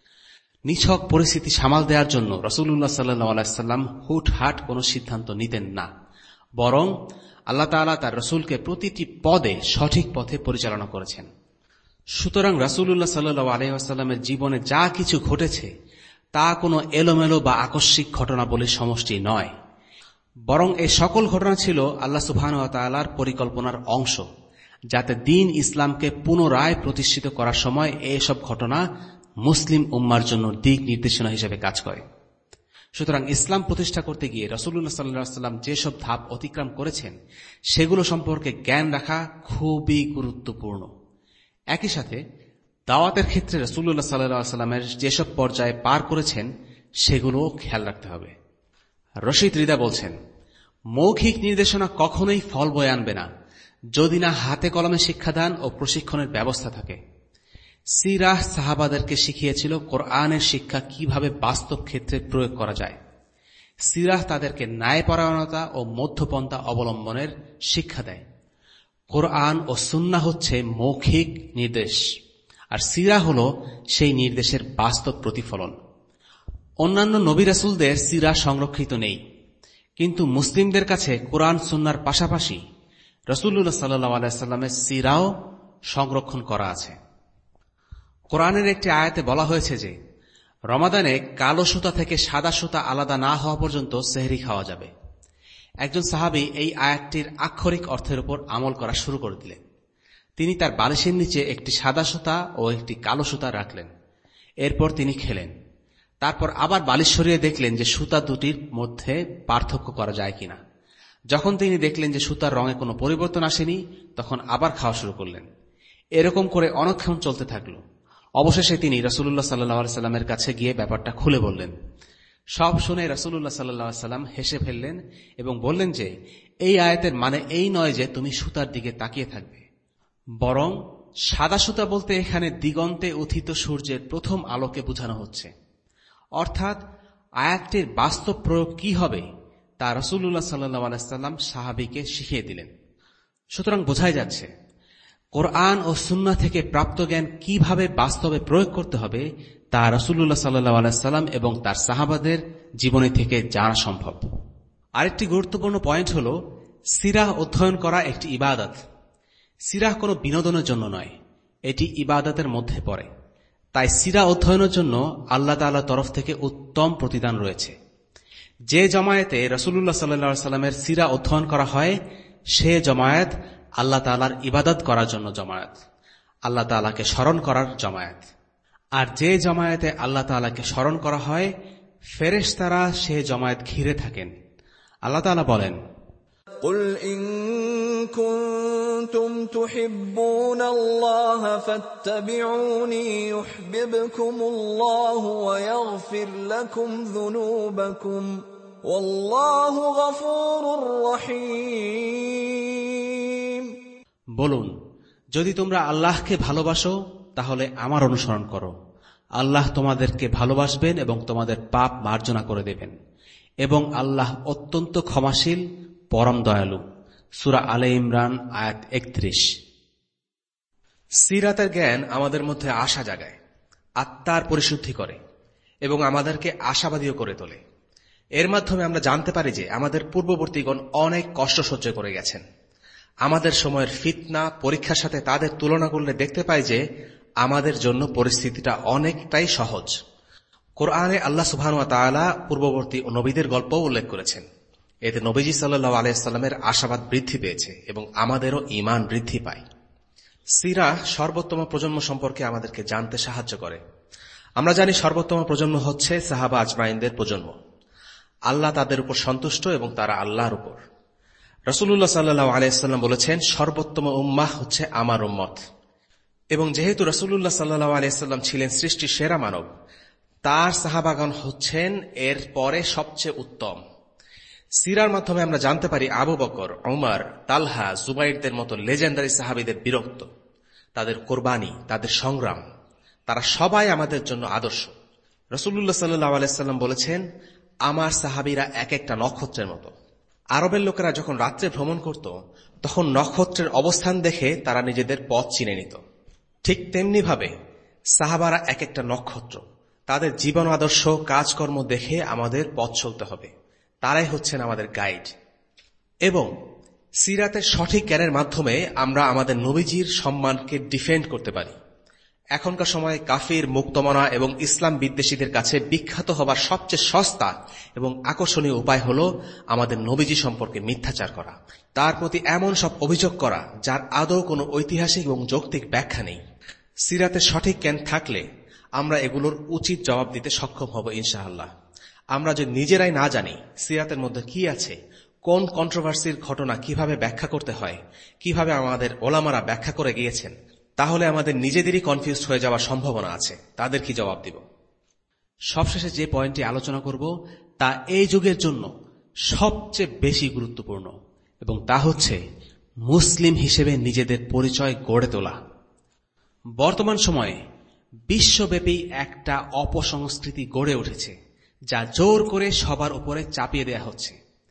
নিছক পরিস্থিতি সামাল দেওয়ার জন্য রাসূলুল্লাহ সাল্লাল্লাহু আলাইহি সাল্লাম হুটহাট কোনো সিদ্ধান্ত নিতেন না, বরং আল্লাহ তাআলা তার রাসূলকে প্রতিটি পদে সঠিক পথে পরিচালনা করেছেন। সুতরাং রাসূলুল্লাহ সাল্লাল্লাহু আলাইহি ওয়াসাল্লামের জীবনে যা কিছু ঘটেছে তা কোনো এলোমেলো বা আকস্মিক ঘটনা বলে সমষ্টি নয়, বরং এই সকল ঘটনা ছিল আল্লাহ সুবহানাহু ওয়া তাআলার পরিকল্পনার অংশ, যাতে দ্বীন ইসলামকে পুনরায় প্রতিষ্ঠিত করার সময় এসব ঘটনা মুসলিম উম্মার জন্য দিক নির্দেশনা হিসেবে কাজ করে। সুতরাং ইসলাম প্রতিষ্ঠা করতে গিয়ে রাসূলুল্লাহ সাল্লাল্লাহু আলাইহি ওয়াসাল্লাম যেসব ধাপ অতিক্রম করেছেন সেগুলো সম্পর্কে জ্ঞান রাখা খুবই গুরুত্বপূর্ণ। একই সাথে দাওয়াতের ক্ষেত্রে রাসূলুল্লাহ সাল্লাল্লাহু আলাইহি ওয়াসাল্লামের যেসব পর্যায়ে পার করেছেন সেগুলোও খেয়াল রাখতে হবে। রশিদ রিদা বলছেন, মৌখিক নির্দেশনা কখনোই ফল বয়ে আনবে না যদি না হাতে কলমে শিক্ষাদান ও প্রশিক্ষণের ব্যবস্থা থাকে। সিরাহ সাহাবাদেরকে শিখিয়েছিল কোরআনের শিক্ষা কিভাবে বাস্তব ক্ষেত্রে প্রয়োগ করা যায়। সিরাহ তাদেরকে ন্যায়পরায়ণতা ও মধ্যপন্থা অবলম্বনের শিক্ষা দেয়। কোরআন ও সুন্নাহ হচ্ছে মৌখিক নির্দেশ, আর সিরাহ হল সেই নির্দেশের বাস্তব প্রতিফলন। অন্যান্য নবী রাসূলদের সিরাহ সংরক্ষিত নেই, কিন্তু মুসলিমদের কাছে কোরআন সুন্নাহর পাশাপাশি রাসূলুল্লাহ সাল্লাল্লাহু আলাইহি ওয়াসাল্লামের সিরাও সংরক্ষণ করা আছে। কোরআনের একটি আয়াতে বলা হয়েছে যে রমাদানে কালো সুতা থেকে সাদা সুতা আলাদা না হওয়া পর্যন্ত সেহরি খাওয়া যাবে। একজন সাহাবী এই আয়াতটির আক্ষরিক অর্থের উপর আমল করা শুরু করে দিলেন। তিনি তার বালিশের নিচে একটি সাদা সুতা ও একটি কালো সুতা রাখলেন। এরপর তিনি খেলেন। তারপর আবার বালিশ সরিয়ে দেখলেন যে সুতা দুটির মধ্যে পার্থক্য করা যায় কিনা। যখন তিনি দেখলেন যে সুতার রঙে কোনো পরিবর্তন আসেনি, তখন আবার খাওয়া শুরু করলেন। এরকম করে অনেকক্ষণ চলতে থাকলো। অবশেষে তিনি রাসূলুল্লাহ সাল্লাল্লাহু আলাইহি সাল্লামের কাছে গিয়ে ব্যাপারটা খুলে বললেন। সব শুনে রাসূলুল্লাহ সাল্লাল্লাহু আলাইহি সাল্লাম হেসে ফেললেন এবং বললেন যে এই আয়াতের মানে এই নয় যে তুমি সুতার দিকে তাকিয়ে থাকবে, বরং সাদা সুতা বলতে এখানে দিগন্তে উত্থিত সূর্যের প্রথম আলোকে বোঝানো হচ্ছে। অর্থাৎ আয়াতটির বাস্তব প্রয়োগ কি হবে তা রাসূলুল্লাহ সাল্লাল্লাহু আলাইহি ওয়াসাল্লাম সাহাবীকে শিখিয়ে দিলেন। সুতরাং বোঝাই যাচ্ছে কোরআন ও সুন্নাহ থেকে প্রাপ্ত জ্ঞান কিভাবে বাস্তবে প্রয়োগ করতে হবে তা রাসূলুল্লাহ সাল্লাল্লাহু আলাইহি ওয়াসাল্লাম এবং তার সাহাবাদের জীবনী থেকে জানা সম্ভব। আরেকটি গুরুত্বপূর্ণ পয়েন্ট হল সিরাহ অধ্যয়ন করা একটি ইবাদত। সিরাহ কোনো বিনোদনের জন্য নয়, এটি ইবাদতের মধ্যে পড়ে। তাই সিরাহ অধ্যয়নের জন্য আল্লাহ তাআলার তরফ থেকে উত্তম প্রতিদান রয়েছে। যে জমায়েতে রাসূলুল্লাহ সাল্লাল্লাহু আলাইহি ওয়াসাল্লামের সিরাহ অধ্যয়ন করা হয় সে জমায়েত আল্লাহ তাআলার ইবাদত করার জন্য জমায়েত, আল্লাহ তাআলাকে স্মরণ করার জমায়েত। আর যে জমায়েতে আল্লাহ তাআলাকে স্মরণ করা হয় ফেরেশতারা সে জমায়েত ঘিরে থাকেন। আল্লাহ তাআলা বলেন, قُلْ إِن كُنتُمْ تُحِبُّونَ اللَّهَ فَاتَّبِعُونِي يُحْبِبْكُمُ اللَّهُ وَيَغْفِرْ لَكُمْ ذُنُوبَكُمْ وَاللَّهُ غَفُورٌ رَّحِيمٌ। বলুন, যদি তোমরা আল্লাহকে ভালোবাসো তাহলে আমার অনুসরণ করো। আল্লাহ তোমাদেরকে ভালোবাসবেন এবং তোমাদের পাপ মার্জনা করে দেবেন, এবং আল্লাহ অত্যন্ত ক্ষমাশীল, পরম দয়ালু। সূরা আলে ইমরান আয়াত একত্রিশ। সিরাতের জ্ঞান আমাদের মধ্যে আশা জাগায়, আত্মার পরিশুদ্ধি করে এবং আমাদেরকে আশাবাদীও করে তোলে। এর মাধ্যমে আমরা জানতে পারি যে আমাদের পূর্ববর্তীগণ অনেক কষ্ট সহ্য করে গেছেন। আমাদের সময়ের ফিতনা পরীক্ষার সাথে তাদের তুলনা করলে দেখতে পাই যে আমাদের জন্য পরিস্থিতিটা অনেকটাই সহজ। কোরআনে আল্লাহ সুবহানাহু ওয়া তাআলা পূর্ববর্তী নবীদের গল্প উল্লেখ করেছেন। এতে নবীজি সাল্লাল্লাহু আলাইহি ওয়াসাল্লামের আশাবাদ বৃদ্ধি পেয়েছে এবং আমাদেরও ঈমান বৃদ্ধি পায়। সিরাহ সর্বোত্তম প্রজন্ম সম্পর্কে আমাদেরকে জানতে সাহায্য করে। আমরা জানি সর্বোত্তম প্রজন্ম হচ্ছে সাহাবা আজমাইনদের প্রজন্ম। আল্লাহ তাদের উপর সন্তুষ্ট এবং তারা আল্লাহর উপর। রাসূলুল্লাহ সাল্লাল্লাহু আলাইহি ওয়াসাল্লাম বলেছেন, সর্বোত্তম উম্মাহ হচ্ছে আমার উম্মত। এবং যেহেতু রাসূলুল্লাহ সাল্লাল্লাহু আলাইহি ওয়াসাল্লাম ছিলেন সৃষ্টির সেরা মানব, তার সাহাবাগণ হচ্ছেন এর পরে সবচেয়ে উত্তম। সিরার মাধ্যমে আমরা জানতে পারি আবু বকর, উমর, তালহা, জুবাইরদের মতো লেজেন্ডারি সাহাবীদের বীরত্ব, তাদের কোরবানি, তাদের সংগ্রাম, তারা সবাই আমাদের জন্য আদর্শ। রাসূলুল্লাহ সাল্লাল্লাহু আলাইহি ওয়াসাল্লাম বলেছেন, আমার সাহাবীরা এক একটা নক্ষত্রের মতো। আরবের লোকেরা যখন রাত্রে ভ্রমণ করত তখন নক্ষত্রের অবস্থান দেখে তারা নিজেদের পথ চিনে নিত। ঠিক তেমনি ভাবে সাহাবারা এক একটা নক্ষত্র, তাদের জীবন আদর্শ, কাজকর্ম দেখে আমাদের পথ চলতে হবে। তারাই হচ্ছেন আমাদের গাইড। এবং সিরাতের সঠিক জ্ঞানের মাধ্যমে আমরা আমাদের নবীজির সম্মানকে ডিফেন্ড করতে পারি। এখনকার সময়ে কাফির, মুক্তমনা এবং ইসলাম বিদ্বেষীদের কাছে বিখ্যাত হবার সবচেয়ে সস্তা এবং আকর্ষণীয় উপায় হল আমাদের নবীজি সম্পর্কে মিথ্যাচার করা, তার প্রতি এমন সব অভিযোগ করা যার আদৌ কোনো ঐতিহাসিক এবং যৌক্তিক ব্যাখ্যা নেই। সিরাতের সঠিক জ্ঞান থাকলে আমরা এগুলোর উচিত জবাব দিতে সক্ষম হব ইনশাআল্লাহ। আমরা যদি নিজেরাই না জানি সিরাতের মধ্যে কি আছে, কোন কন্ট্রোভার্সির ঘটনা কিভাবে ব্যাখ্যা করতে হয়, কিভাবে আমাদের ওলামারা ব্যাখ্যা করে গিয়েছেন, তাহলে আমাদের নিজেদেরই কনফিউজড হয়ে যাওয়ার সম্ভাবনা আছে। তাদের কি জবাব দিব? সবশেষে যে পয়েন্টটি আলোচনা করব তা এই যুগের জন্য সবচেয়ে বেশি গুরুত্বপূর্ণ, এবং তা হচ্ছে মুসলিম হিসেবে নিজেদের পরিচয় গড়ে তোলা। বর্তমান সময়ে বিশ্বব্যাপী একটা অপসংস্কৃতি গড়ে উঠেছে যা জোর করে সবার উপরে চাপিয়ে দেয়া হচ্ছে।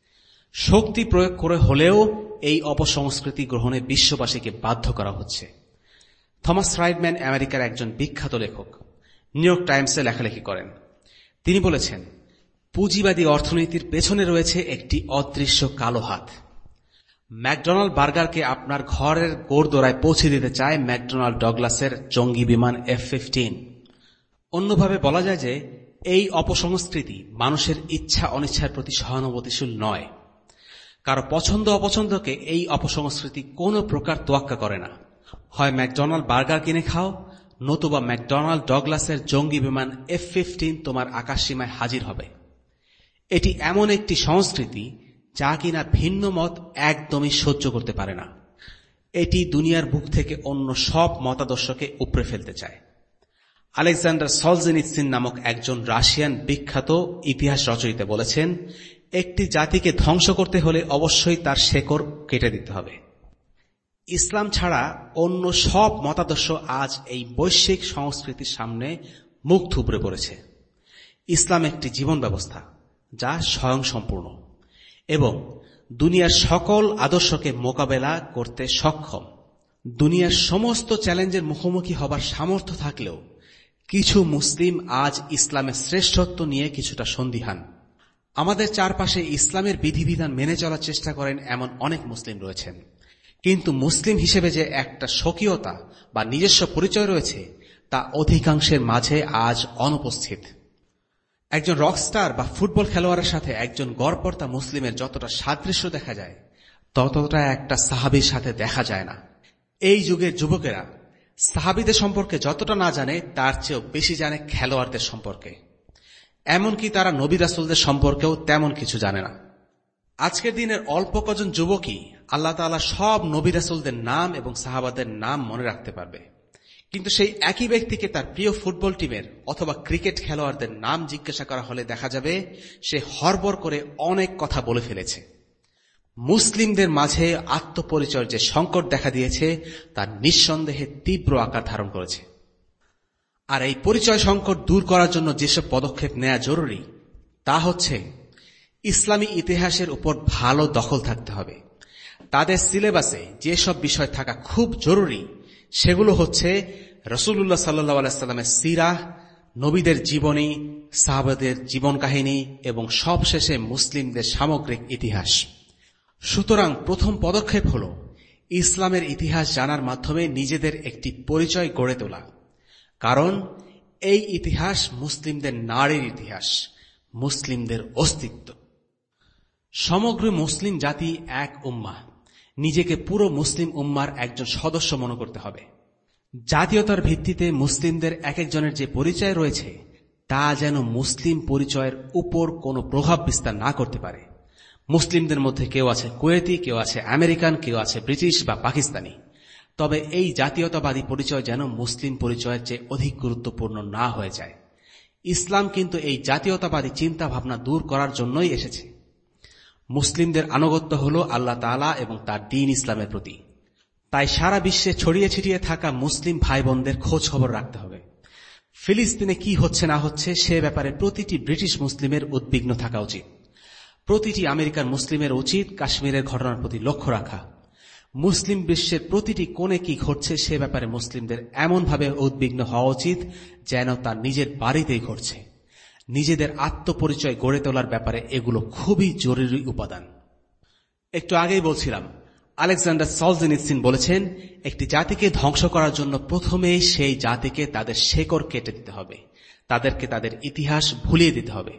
শক্তি প্রয়োগ করে হলেও এই অপসংস্কৃতি গ্রহণে বিশ্ববাসীকে বাধ্য করা হচ্ছে। থমাস ফ্রাইডম্যান আমেরিকার একজন বিখ্যাত লেখক, নিউ ইয়র্ক টাইমসে লেখালেখি করেন। তিনি বলেছেন, পুঁজিবাদী অর্থনীতির পেছনে রয়েছে একটি অদৃশ্য কালো হাত। ম্যাকডোনাল্ড বার্গারকে আপনার ঘরের গোড়দোড়ায় পৌঁছে দিতে চায় ম্যাকডোনাল্ড ডগলাসের জঙ্গি বিমান এফ ফিফটিন। অন্যভাবে বলা যায় যে এই অপসংস্কৃতি মানুষের ইচ্ছা অনিচ্ছার প্রতি সহানুভূতিশীল নয়। কারো পছন্দ অপছন্দকে এই অপসংস্কৃতি কোনো প্রকার তোয়াক্কা করে না। হয় ম্যাকডোনাল্ড বার্গার কিনে খাও, নতুবা ম্যাকডোনাল্ড ডগলাসের জঙ্গি বিমান এফ ফিফটিন তোমার আকাশসীমায় হাজির হবে। এটি এমন একটি সংস্কৃতি যা কিনা ভিন্ন মত একদমই সহ্য করতে পারে না। এটি দুনিয়ার বুক থেকে অন্য সব মতাদর্শকে উপড়ে ফেলতে চায়। আলেকজান্ডার সলজেনিৎসিন নামক একজন রাশিয়ান বিখ্যাত ইতিহাস রচয়িতা বলেছেন, একটি জাতিকে ধ্বংস করতে হলে অবশ্যই তার শেকড় কেটে দিতে হবে। ইসলাম ছাড়া অন্য সব মতাদর্শ আজ এই বৈশ্বিক সংস্কৃতির সামনে মুখ থুবড়ে পড়েছে। ইসলাম একটি জীবন ব্যবস্থা যা স্বয়ংসম্পূর্ণ। এবং দুনিয়ার সকল আদর্শকে মোকাবেলা করতে সক্ষম। দুনিয়ার সমস্ত চ্যালেঞ্জের মুখোমুখি হবার সামর্থ্য থাকলেও কিছু মুসলিম আজ ইসলামের শ্রেষ্ঠত্ব নিয়ে কিছুটা সন্দিহান। আমাদের চারপাশে ইসলামের বিধিবিধান মেনে চলার চেষ্টা করেন এমন অনেক মুসলিম রয়েছেন, কিন্তু মুসলিম হিসেবে যে একটা স্বকীয়তা বা নিজস্ব পরিচয় রয়েছে তা অধিকাংশের মাঝে আজ অনুপস্থিত। একজন রকস্টার বা ফুটবল খেলোয়াড়ের সাথে একজন গড়পড়তা মুসলিমের যতটা সাদৃশ্য দেখা যায় ততটা একটা সাহাবীর সাথে দেখা যায় না। এই যুগের যুবকেরা সাহাবীদের সম্পর্কে যতটা না জানে তার চেয়েও বেশি জানে খেলোয়াড়দের সম্পর্কে, এমনকি তারা নবী রাসূলদের সম্পর্কেও তেমন কিছু জানে না। আজকের দিনের অল্প কজন যুবকই আল্লাহ তাআলা সব নবী রাসূলদের নাম এবং সাহাবাদের নাম মনে রাখতে পারবে, কিন্তু সেই একই ব্যক্তিকে তার প্রিয় ফুটবল টিমের অথবা ক্রিকেট খেলোয়াড়দের নাম জিজ্ঞাসা করা হলে দেখা যাবে সে হড়বড় করে অনেক কথা বলে ফেলেছে। মুসলিমদের মাঝে আত্মপরিচয়ের যে সংকট দেখা দিয়েছে তা নিঃসন্দেহে তীব্র আকার ধারণ করেছে। আর এই পরিচয় সংকট দূর করার জন্য যেসব পদক্ষেপ নেওয়া জরুরি তা হচ্ছে ইসলামী ইতিহাসের উপর ভালো দখল থাকতে হবে। তাদের সিলেবাসে যেসব বিষয় থাকা খুব জরুরি সেগুলো হচ্ছে রাসূলুল্লাহ সাল্লাল্লাহু আলাইহি সাল্লামের সিরাহ, নবীদের জীবনী, সাহাবাদের জীবন কাহিনী এবং সবশেষে মুসলিমদের সামগ্রিক ইতিহাস। সুতরাং প্রথম পদক্ষেপ হল ইসলামের ইতিহাস জানার মাধ্যমে নিজেদের একটি পরিচয় গড়ে তোলা, কারণ এই ইতিহাস মুসলিমদের নারীর ইতিহাস, মুসলিমদের অস্তিত্ব। সমগ্র মুসলিম জাতি এক উম্মাহ, নিজেকে পুরো মুসলিম উম্মার একজন সদস্য মনে করতে হবে। জাতীয়তার ভিত্তিতে মুসলিমদের এক একজনের যে পরিচয় রয়েছে তা যেন মুসলিম পরিচয়ের উপর কোনো প্রভাব বিস্তার না করতে পারে। মুসলিমদের মধ্যে কেউ আছে কুয়েতি, কেউ আছে আমেরিকান, কেউ আছে ব্রিটিশ বা পাকিস্তানি, তবে এই জাতীয়তাবাদী পরিচয় যেন মুসলিম পরিচয়ের চেয়ে অধিক গুরুত্বপূর্ণ না হয়ে যায়। ইসলাম কিন্তু এই জাতীয়তাবাদী চিন্তা ভাবনা দূর করার জন্যই এসেছে। মুসলিমদের আনুগত্য হল আল্লাহ তাআলা এবং তার দ্বীন ইসলামের প্রতি। তাই সারা বিশ্বে ছড়িয়ে ছিটিয়ে থাকা মুসলিম ভাই বোনদের খোঁজ খবর রাখতে হবে। ফিলিস্তিনে কি হচ্ছে না হচ্ছে সে ব্যাপারে প্রতিটি ব্রিটিশ মুসলিমের উদ্বিগ্ন থাকা উচিত। প্রতিটি আমেরিকান মুসলিমের উচিত কাশ্মীরের ঘটনার প্রতি লক্ষ্য রাখা। মুসলিম বিশ্বের প্রতিটি কোণে কি ঘটছে সে ব্যাপারে মুসলিমদের এমনভাবে উদ্বিগ্ন হওয়া উচিত যেন তার নিজের বাড়িতেই ঘটছে। নিজেদের আত্মপরিচয় গড়ে তোলার ব্যাপারে এগুলো খুবই জরুরি উপাদান। একটু আগেই বলছিলাম, আলেকজান্ডার সলজেনিৎসিন বলেছেন, একটি জাতিকে ধ্বংস করার জন্য প্রথমেই সেই জাতিকে তাদের শেকড় কেটে দিতে হবে, তাদেরকে তাদের ইতিহাস ভুলিয়ে দিতে হবে।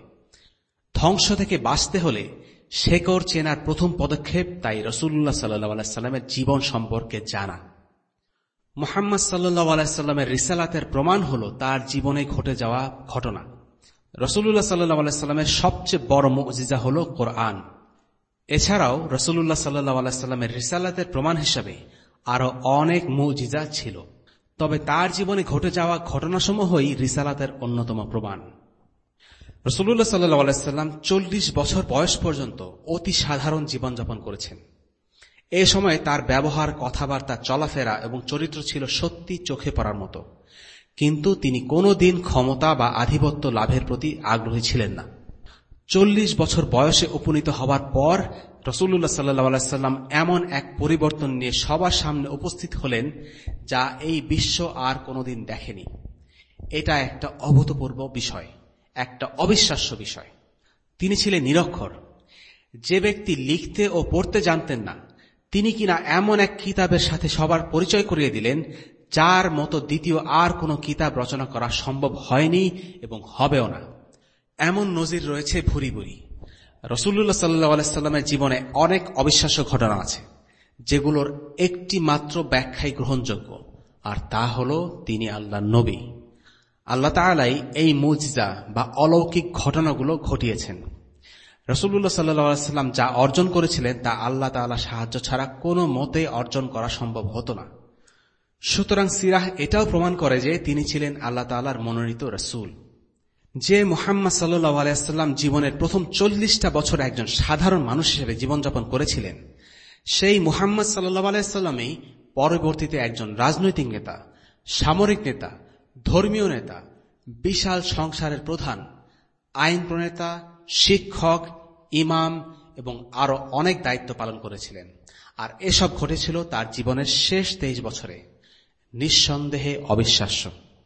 ধ্বংস থেকে বাঁচতে হলে শেকড় চেনার প্রথম পদক্ষেপ তাই রাসূলুল্লাহ সাল্লাল্লাহু আলাইহি সাল্লামের জীবন সম্পর্কে জানা। মুহাম্মদ সাল্লাল্লাহু আলাইহি সাল্লামের রিসালাতের প্রমাণ হল তার জীবনে ঘটে যাওয়া ঘটনা। রাসূলুল্লাহ সাল্লাল্লাহু আলাইহি সাল্লামের সবচেয়ে বড় মুজিজা হল কোরআন। এছাড়াও রাসূলুল্লাহ সাল্লাল্লাহু আলাইহি সাল্লামের রিসালাতের প্রমাণ হিসাবে আরো অনেক মুজিজা ছিল, তবে তার জীবনে ঘটে যাওয়া ঘটনাসমূহই রিসালাতের অন্যতম প্রমাণ। রাসূলুল্লাহ সাল্লাল্লাহু আলাইহি সাল্লাম চল্লিশ বছর বয়স পর্যন্ত অতি সাধারণ জীবনযাপন করেছেন। এ সময় তার ব্যবহার, কথাবার্তা, চলাফেরা এবং চরিত্র ছিল সত্যি চোখে পড়ার মতো, কিন্তু তিনি কোনোদিন ক্ষমতা বা আধিপত্য লাভের প্রতি আগ্রহী ছিলেন না। চল্লিশ বছর বয়সে উপনীত হবার পর রাসূলুল্লাহ সাল্লাল্লাহু আলাইহি সাল্লাম এমন এক পরিবর্তন নিয়ে সবার সামনে উপস্থিত হলেন যা এই বিশ্ব আর কোনোদিন দেখেনি। এটা একটা অভূতপূর্ব বিষয়, একটা অবিশ্বাস্য বিষয়। তিনি ছিলেন নিরক্ষর। যে ব্যক্তি লিখতে ও পড়তে জানতেন না তিনি কিনা এমন এক কিতাবের সাথে সবার পরিচয় করিয়ে দিলেন যার মতো দ্বিতীয় আর কোনো কিতাব রচনা করা সম্ভব হয়নি এবং হবেও না। এমন নজির রয়েছে ভুরি ভুরি। রাসূলুল্লাহ সাল্লাল্লাহু আলাইহি সাল্লামের জীবনে অনেক অবিশ্বাস্য ঘটনা আছে যেগুলোর একটি মাত্র ব্যাখ্যাই গ্রহণযোগ্য, আর তা হল তিনি আল্লাহর নবী। আল্লাহ তাআলাই এই মুজিজা বা অলৌকিক ঘটনাগুলো ঘটিয়েছেন। রাসূলুল্লাহ সাল্লাল্লাহু আলাইহি সাল্লাম যা অর্জন করেছিলেন তা আল্লাহ তাআলার সাহায্য ছাড়া কোনো মতে অর্জন করা সম্ভব হতো না। সুতরাং সিরাহ এটাও প্রমাণ করে যে তিনি ছিলেন আল্লাহ তাআলার মনোনীত রাসূল। যে মুহাম্মদ সাল্লাল্লাহু আলাইহি সাল্লাম জীবনের প্রথম চল্লিশটা বছর একজন সাধারণ মানুষ হিসেবে জীবনযাপন করেছিলেন, সেই মুহাম্মদ সাল্লাল্লাহু আলাইহি সাল্লামই পরবর্তীতে একজন রাজনৈতিক নেতা, সামরিক নেতা, ধর্মীয় নেতা, বিশাল সংসারের প্রধান, আইন প্রণেতা, শিক্ষক, ইমাম এবং আরো অনেক দায়িত্ব পালন করেছিলেন। আর এসব ঘটেছিল তার জীবনের শেষ তেইশ বছরে। নিঃসন্দেহে অবিশ্বাস্য।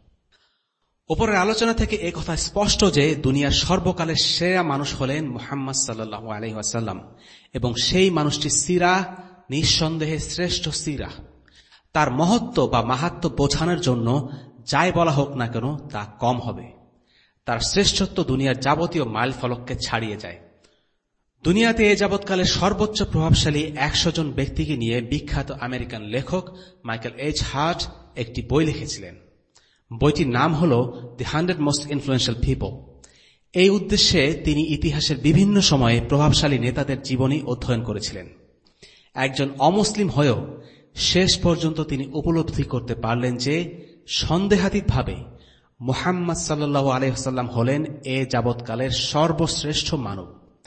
উপরের আলোচনা থেকে এ কথা স্পষ্ট যে দুনিয়ার সর্বকালের সেরা মানুষ হলেন মুহাম্মদ সাল্লাল্লাহু আলাইহি ওয়াসাল্লাম, এবং সেই মানুষটি সিরা নিঃসন্দেহে শ্রেষ্ঠ সিরা। তার মহত্ব বা মাহাত্ম্য বোঝানোর জন্য যাই বলা হোক না কেন তা কম হবে। তার শ্রেষ্ঠত্ব দুনিয়ার যাবতীয় মাইল ফলককে ছাড়িয়ে যায়। দুনিয়াতে এ যাবৎকালের সর্বোচ্চ প্রভাবশালী একশো জন ব্যক্তিকে নিয়ে বিখ্যাত আমেরিকান লেখক মাইকেল এইচ হার্ট একটি বই লিখেছিলেন। বইটির নাম হল the hundred most influential people. এই উদ্দেশ্যে তিনি ইতিহাসের বিভিন্ন সময়ে প্রভাবশালী নেতাদের জীবনী অধ্যয়ন করেছিলেন। একজন অমুসলিম হয়েও শেষ পর্যন্ত তিনি উপলব্ধি করতে পারলেন যে সন্দেহাতীতভাবে মুহাম্মদ সাল্লাল্লাহু আলাইহি ওয়াসাল্লাম হলেন এ যাবৎকালের সর্বশ্রেষ্ঠ মানব।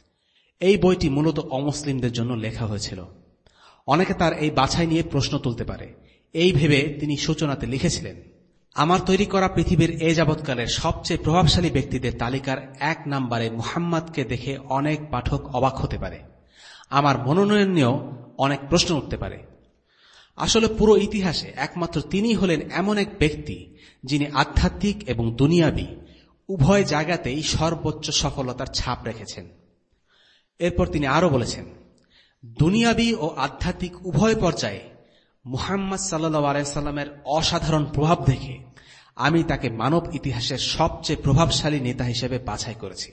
এই বইটি মূলত অমুসলিমদের জন্য লেখা হয়েছিল। অনেকে তার এই বাছাই নিয়ে প্রশ্ন তুলতে পারে। এই ভেবে তিনি সূচনাতে লিখেছিলেন, আমার তৈরি করা পৃথিবীর এ যাবৎকালের সবচেয়ে প্রভাবশালী ব্যক্তিদের তালিকার এক নম্বরে মুহাম্মদকে দেখে অনেক পাঠক অবাক হতে পারে। আমার মনোনয়ন নিয়েও অনেক প্রশ্ন উঠতে পারে। আসলে পুরো ইতিহাসে একমাত্র তিনিই হলেন এমন এক ব্যক্তি যিনি আধ্যাত্মিক এবং দুনিয়াবী উভয় জায়গাতেই সর্বোচ্চ সফলতার ছাপ রেখেছেন। এরপর তিনি আরো বলেছেন, দুনিয়াবী ও আধ্যাত্মিক উভয় পর্যায়ে মুহাম্মদ সাল্লাল্লাহু আলাইহি ওয়াসাল্লামের অসাধারণ প্রভাব দেখে আমি তাকে মানব ইতিহাসের সবচেয়ে প্রভাবশালী নেতা হিসেবে বাছাই করেছি।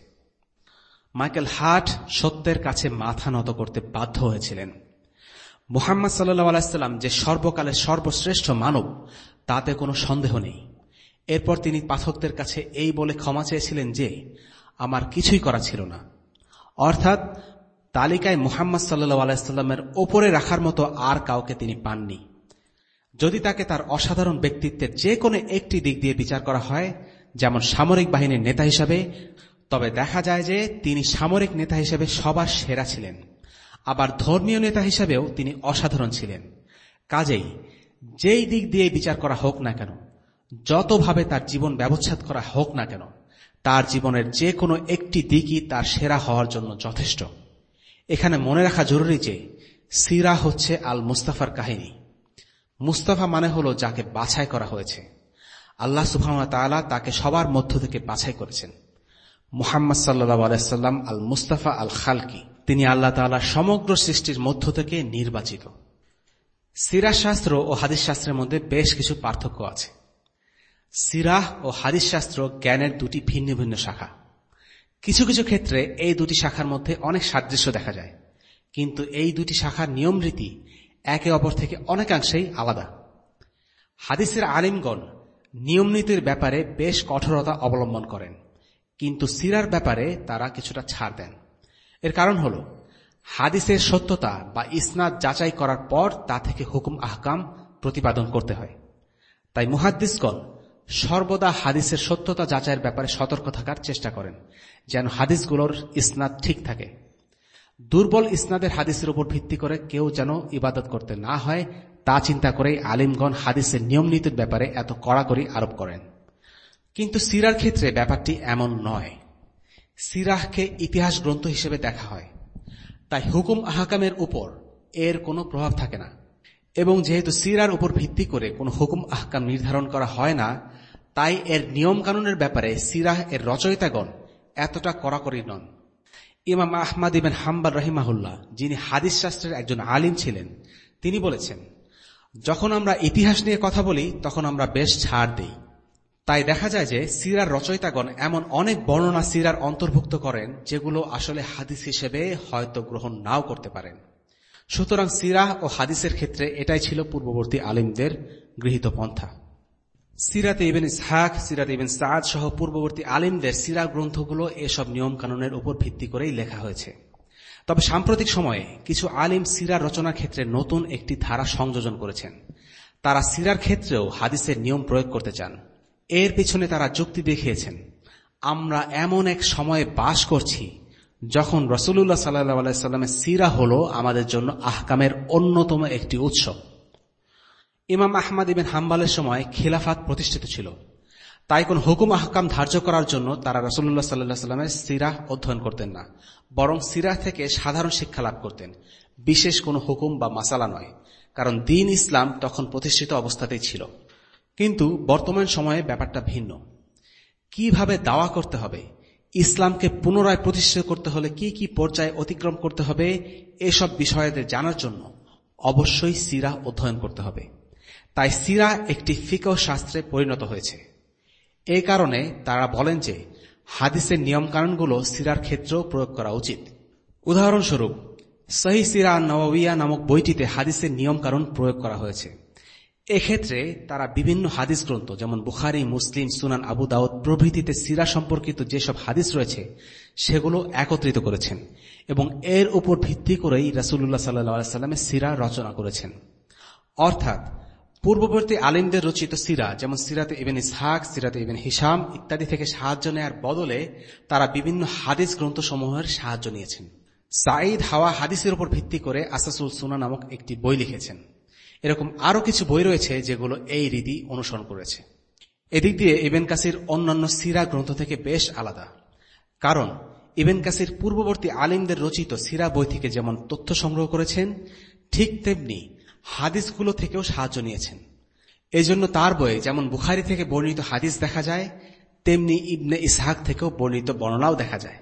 মাইকেল হার্ট সত্যের কাছে মাথা নত করতে বাধ্য হয়েছিলেন। মুহাম্মদ সাল্লাল্লাহু আলাইহি ওয়াসাল্লাম যে সর্বকালের সর্বশ্রেষ্ঠ মানব তাতে কোনো সন্দেহ নেই। এরপর তিনি পাঠকদের কাছে এই বলে ক্ষমা চেয়েছিলেন যে আমার কিছুই করা ছিল না, অর্থাৎ তালিকায় মুহাম্মদ সাল্লাল্লাহু আলাইহি ওয়াসাল্লামের ওপরে রাখার মতো আর কাউকে তিনি পাননি। যদি তাকে তার অসাধারণ ব্যক্তিত্বের যে কোনো একটি দিক দিয়ে বিচার করা হয়, যেমন সামরিক বাহিনীর নেতা হিসাবে, তবে দেখা যায় যে তিনি সামরিক নেতা হিসেবে সবার সেরা ছিলেন। আবার ধর্মীয় নেতা হিসাবেও তিনি অসাধারণ ছিলেন। কাজেই যেই দিক দিয়ে বিচার করা হোক না কেন, যতভাবে তার জীবন ব্যবচ্ছেদ করা হোক না কেন, তার জীবনের যে কোনো একটি দিকই তার সেরা হওয়ার জন্য যথেষ্ট। এখানে মনে রাখা জরুরি যে সিরা হচ্ছে আল মুস্তাফার কাহিনী। মুস্তাফা মানে হলো যাকে বাছাই করা হয়েছে। আল্লাহ সুবহানাহু ওয়া তাআলা তাকে সবার মধ্য থেকে বাছাই করেছেন। মুহাম্মদ সাল্লাল্লাহু আলাইহি ওয়াসাল্লাম আল মুস্তাফা আল খালকি, তিনি আল্লাহ তাআলা সমগ্র সৃষ্টির মধ্য থেকে নির্বাচিত। সিরা শাস্ত্র ও হাদিস শাস্ত্রের মধ্যে বেশ কিছু পার্থক্য আছে। সিরাহ ও হাদিস শাস্ত্র জ্ঞানের দুটি ভিন্ন ভিন্ন শাখা। কিছু কিছু ক্ষেত্রে এই দুটি শাখার মধ্যে অনেক সাদৃশ্য দেখা যায়, কিন্তু এই দুটি শাখার নিয়ম রীতি একে অপর থেকে অনেকাংশেই আলাদা। হাদিসের আলিমগণ নিয়ম নীতির ব্যাপারে বেশ কঠোরতা অবলম্বন করেন, কিন্তু সিরার ব্যাপারে তারা কিছুটা ছাড় দেন। এর কারণ হল হাদিসের সত্যতা বা ইসনাদ যাচাই করার পর তা থেকে হুকুম আহকাম প্রতিপাদন করতে হয়। তাই মুহাদ্দিসগণ সর্বদা হাদিসের সত্যতা যাচাইয়ের ব্যাপারে সতর্ক থাকার চেষ্টা করেন, যেন হাদিসগুলোর ইসনাদ ঠিক থাকে। দুর্বল ইসনাদের হাদিসের উপর ভিত্তি করে কেউ যেন ইবাদত করতে না হয়, তা চিন্তা করেই আলিমগণ হাদিসের নিয়ম নীতির ব্যাপারে এত কড়াকড়ি আরোপ করেন। কিন্তু সিরার ক্ষেত্রে ব্যাপারটি এমন নয়। সিরাহকে ইতিহাস গ্রন্থ হিসেবে দেখা হয়, তাই হুকুম আহকামের উপর এর কোনো প্রভাব থাকে না। এবং যেহেতু সিরার উপর ভিত্তি করে কোনো হুকুম আহকাম নির্ধারণ করা হয় না, তাই এর নিয়ম কানুনের ব্যাপারে সিরাহ এর রচয়িতাগণ এতটা কড়াকড়ি নন। ইমাম আহমদ ইবনে হাম্বল রাহিমাহুল্লাহ, যিনি হাদিস শাস্ত্রের একজন আলিম ছিলেন, তিনি বলেছেন, যখন আমরা ইতিহাস নিয়ে কথা বলি তখন আমরা বেশ ছাড় দেই। তাই দেখা যায় যে সিরার রচয়িতাগণ এমন অনেক বর্ণনা সিরার অন্তর্ভুক্ত করেন যেগুলো আসলে হাদিস হিসেবে হয়তো গ্রহণ নাও করতে পারেন। সুতরাং সিরাহ ও হাদিসের ক্ষেত্রে এটাই ছিল পূর্ববর্তী আলিমদের গৃহীত পন্থা। সিরাতে ইবনে ইসহাক, সিরাতে ইবনে সাদ সহ পূর্ববর্তী আলিমদের সিরা গ্রন্থগুলো এসব নিয়ম কানুনের উপর ভিত্তি করেই লেখা হয়েছে। তবে সাম্প্রতিক সময়ে কিছু আলিম সিরা রচনার ক্ষেত্রে নতুন একটি ধারা সংযোজন করেছেন। তারা সিরার ক্ষেত্রেও হাদিসের নিয়ম প্রয়োগ করতে চান। এর পিছনে তারা যুক্তি দেখিয়েছেন, আমরা এমন এক সময়ে বাস করছি যখন রাসূলুল্লাহ সাল্লাল্লাহু আলাইহি সাল্লামের সিরা হল আমাদের জন্য আহকামের অন্যতম একটি উৎস। ইমাম আহমদ ইবনে হাম্বলের সময় খিলাফত প্রতিষ্ঠিত ছিল। তাই কোন হুকুম আহকাম ধার্য করার জন্য তারা রাসূলুল্লাহ সাল্লাল্লাহু আলাইহি ওয়াসাল্লামের সিরাহ অধ্যয়ন করতেন না, বরং সিরাহ থেকে সাধারণ শিক্ষা লাভ করতেন, বিশেষ কোনো হুকুম বা মাসালা নয়, কারণ দ্বীন ইসলাম তখন প্রতিষ্ঠিত অবস্থাতেই ছিল। কিন্তু বর্তমান সময়ে ব্যাপারটা ভিন্ন। কিভাবে দাওয়া করতে হবে, ইসলামকে পুনরায় প্রতিষ্ঠিত করতে হলে কি কি পর্যায়ে অতিক্রম করতে হবে, এসব বিষয়দের জানার জন্য অবশ্যই সিরাহ অধ্যয়ন করতে হবে। তাই সিরাহ একটি ফিকহ শাস্ত্রে পরিণত হয়েছে। এই কারণে তারা বলেন যে হাদিসের নিয়মকানুনগুলো সিরার ক্ষেত্রেও প্রয়োগ করা উচিত। উদাহরণস্বরূপ সহিহ সিরা নববিয়া নামক বইটিতে হাদিসের নিয়মকানুন প্রয়োগ করা হয়েছে। এক্ষেত্রে তারা বিভিন্ন হাদিস গ্রন্থ যেমন বুখারী, মুসলিম, সুনান আবু দাউদ প্রভৃতিতে সিরা সম্পর্কিত যেসব হাদিস রয়েছে সেগুলো একত্রিত করেছেন এবং এর উপর ভিত্তি করেই রাসূলুল্লাহ সাল্লাল্লাহু আলাইহি ওয়াসাল্লামের সিরা রচনা করেছেন। অর্থাৎ পূর্ববর্তী আলিমদের রচিত সিরা যেমন সিরাতে ইবনে ইসহাক, সিরাতে ইবনে হিশাম ইত্যাদি থেকে সাহায্য নেয়ার বদলে তারা বিভিন্ন হাদিস গ্রন্থসমূহের সাহায্য নিয়েছেন। সাঈদ হাওয়া হাদিসের উপর ভিত্তি করে আসাসুল সুনা নামক একটি বই লিখেছেন। এরকম আরো কিছু বই রয়েছে যেগুলো এই রীতি অনুসরণ করেছে। এদিক দিয়ে ইবনে কাসির অন্যান্য সিরা গ্রন্থ থেকে বেশ আলাদা, কারণ ইবনে কাসির পূর্ববর্তী আলিমদের রচিত সিরা বই থেকে যেমন তথ্য সংগ্রহ করেছেন, ঠিক তেমনি হাদিসগুলো থেকেও সাহায্য নিয়েছেন। এজন্য তার বইয়ে যেমন বুখারী থেকে বর্ণিত হাদিস দেখা যায়, তেমনি ইবনে ইসহাক থেকেও বর্ণিত বর্ণনাও দেখা যায়।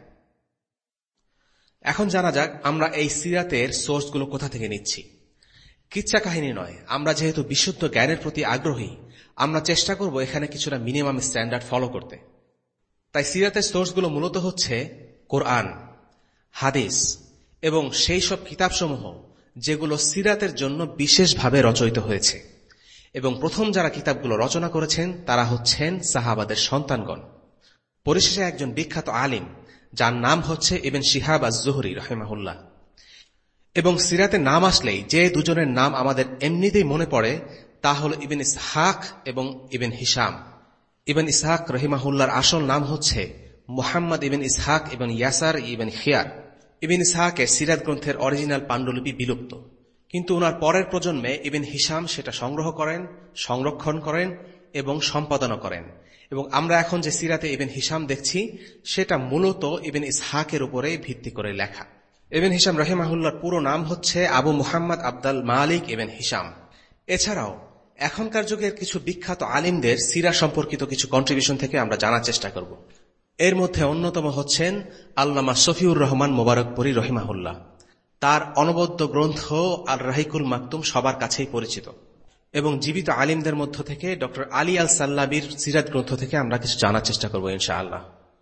এখন জানা যাক আমরা এই সিরাতের সোর্সগুলো কোথা থেকে নিচ্ছি। কিচ্ছা কাহিনী নয়, আমরা যেহেতু বিশুদ্ধ জ্ঞানের প্রতি আগ্রহী, আমরা চেষ্টা করব এখানে কিছুটা মিনিমাম স্ট্যান্ডার্ড ফলো করতে। তাই সিরাতের সোর্সগুলো মূলত হচ্ছে কোরআন, হাদিস এবং সেই সব কিতাবসমূহ যেগুলো সিরাতের জন্য বিশেষভাবে রচয়িত হয়েছে। এবং প্রথম যারা কিতাবগুলো রচনা করেছেন তারা হচ্ছেন সাহাবাদের সন্তানগণ। পরিশেষে একজন বিখ্যাত আলিম যার নাম হচ্ছে ইবনে শিহাব আজ-জুহরি রাহিমাহুল্লাহ। এবং সিরাতে নাম আসলেই যে দুজনের নাম আমাদের এমনিতেই মনে পড়ে তা হল ইবনে ইসহাক এবং ইবনে হিশাম। ইবনে ইসহাক রাহিমাহুল্লাহর আসল নাম হচ্ছে মুহাম্মদ ইবনে ইসহাক এবং ইয়াসার ইবনে খিয়ার। ইবনে ইসহাকের সিরাত গ্রন্থের অরিজিনাল পাণ্ডুলিপি বিলুপ্ত, কিন্তু ওনার পরের প্রজন্মে ইবনে হিশাম সেটা সংগ্রহ করেন, সংরক্ষণ করেন এবং সম্পাদনা করেন। এবং আমরা এখন যে সিরাতে ইবনে হিশাম দেখছি সেটা মূলত ইবনে ইসহাকের উপরে ভিত্তি করে লেখা। ইবনে হিশাম রাহিমাহুল্লাহর পুরো নাম হচ্ছে আবু মুহাম্মদ আব্দুল মালিক ইবনে হিশাম। এছাড়াও এখনকার যুগের কিছু বিখ্যাত আলিমদের সিরা সম্পর্কিত কিছু কন্ট্রিবিউশন থেকে আমরা জানার চেষ্টা করব। এর মধ্যে অন্যতম হচ্ছেন আল্লামা শফিউর রহমান মোবারকপুরী রহিমাহুল্লাহ। তার অনবদ্য গ্রন্থ আল রাহিকুল মাকতুম সবার কাছেই পরিচিত। এবং জীবিত আলিমদের মধ্য থেকে ডক্টর আলী আল সাল্লাবির সিরাত গ্রন্থ থেকে আমরা কিছু জানার চেষ্টা করব ইনশাআল্লাহ।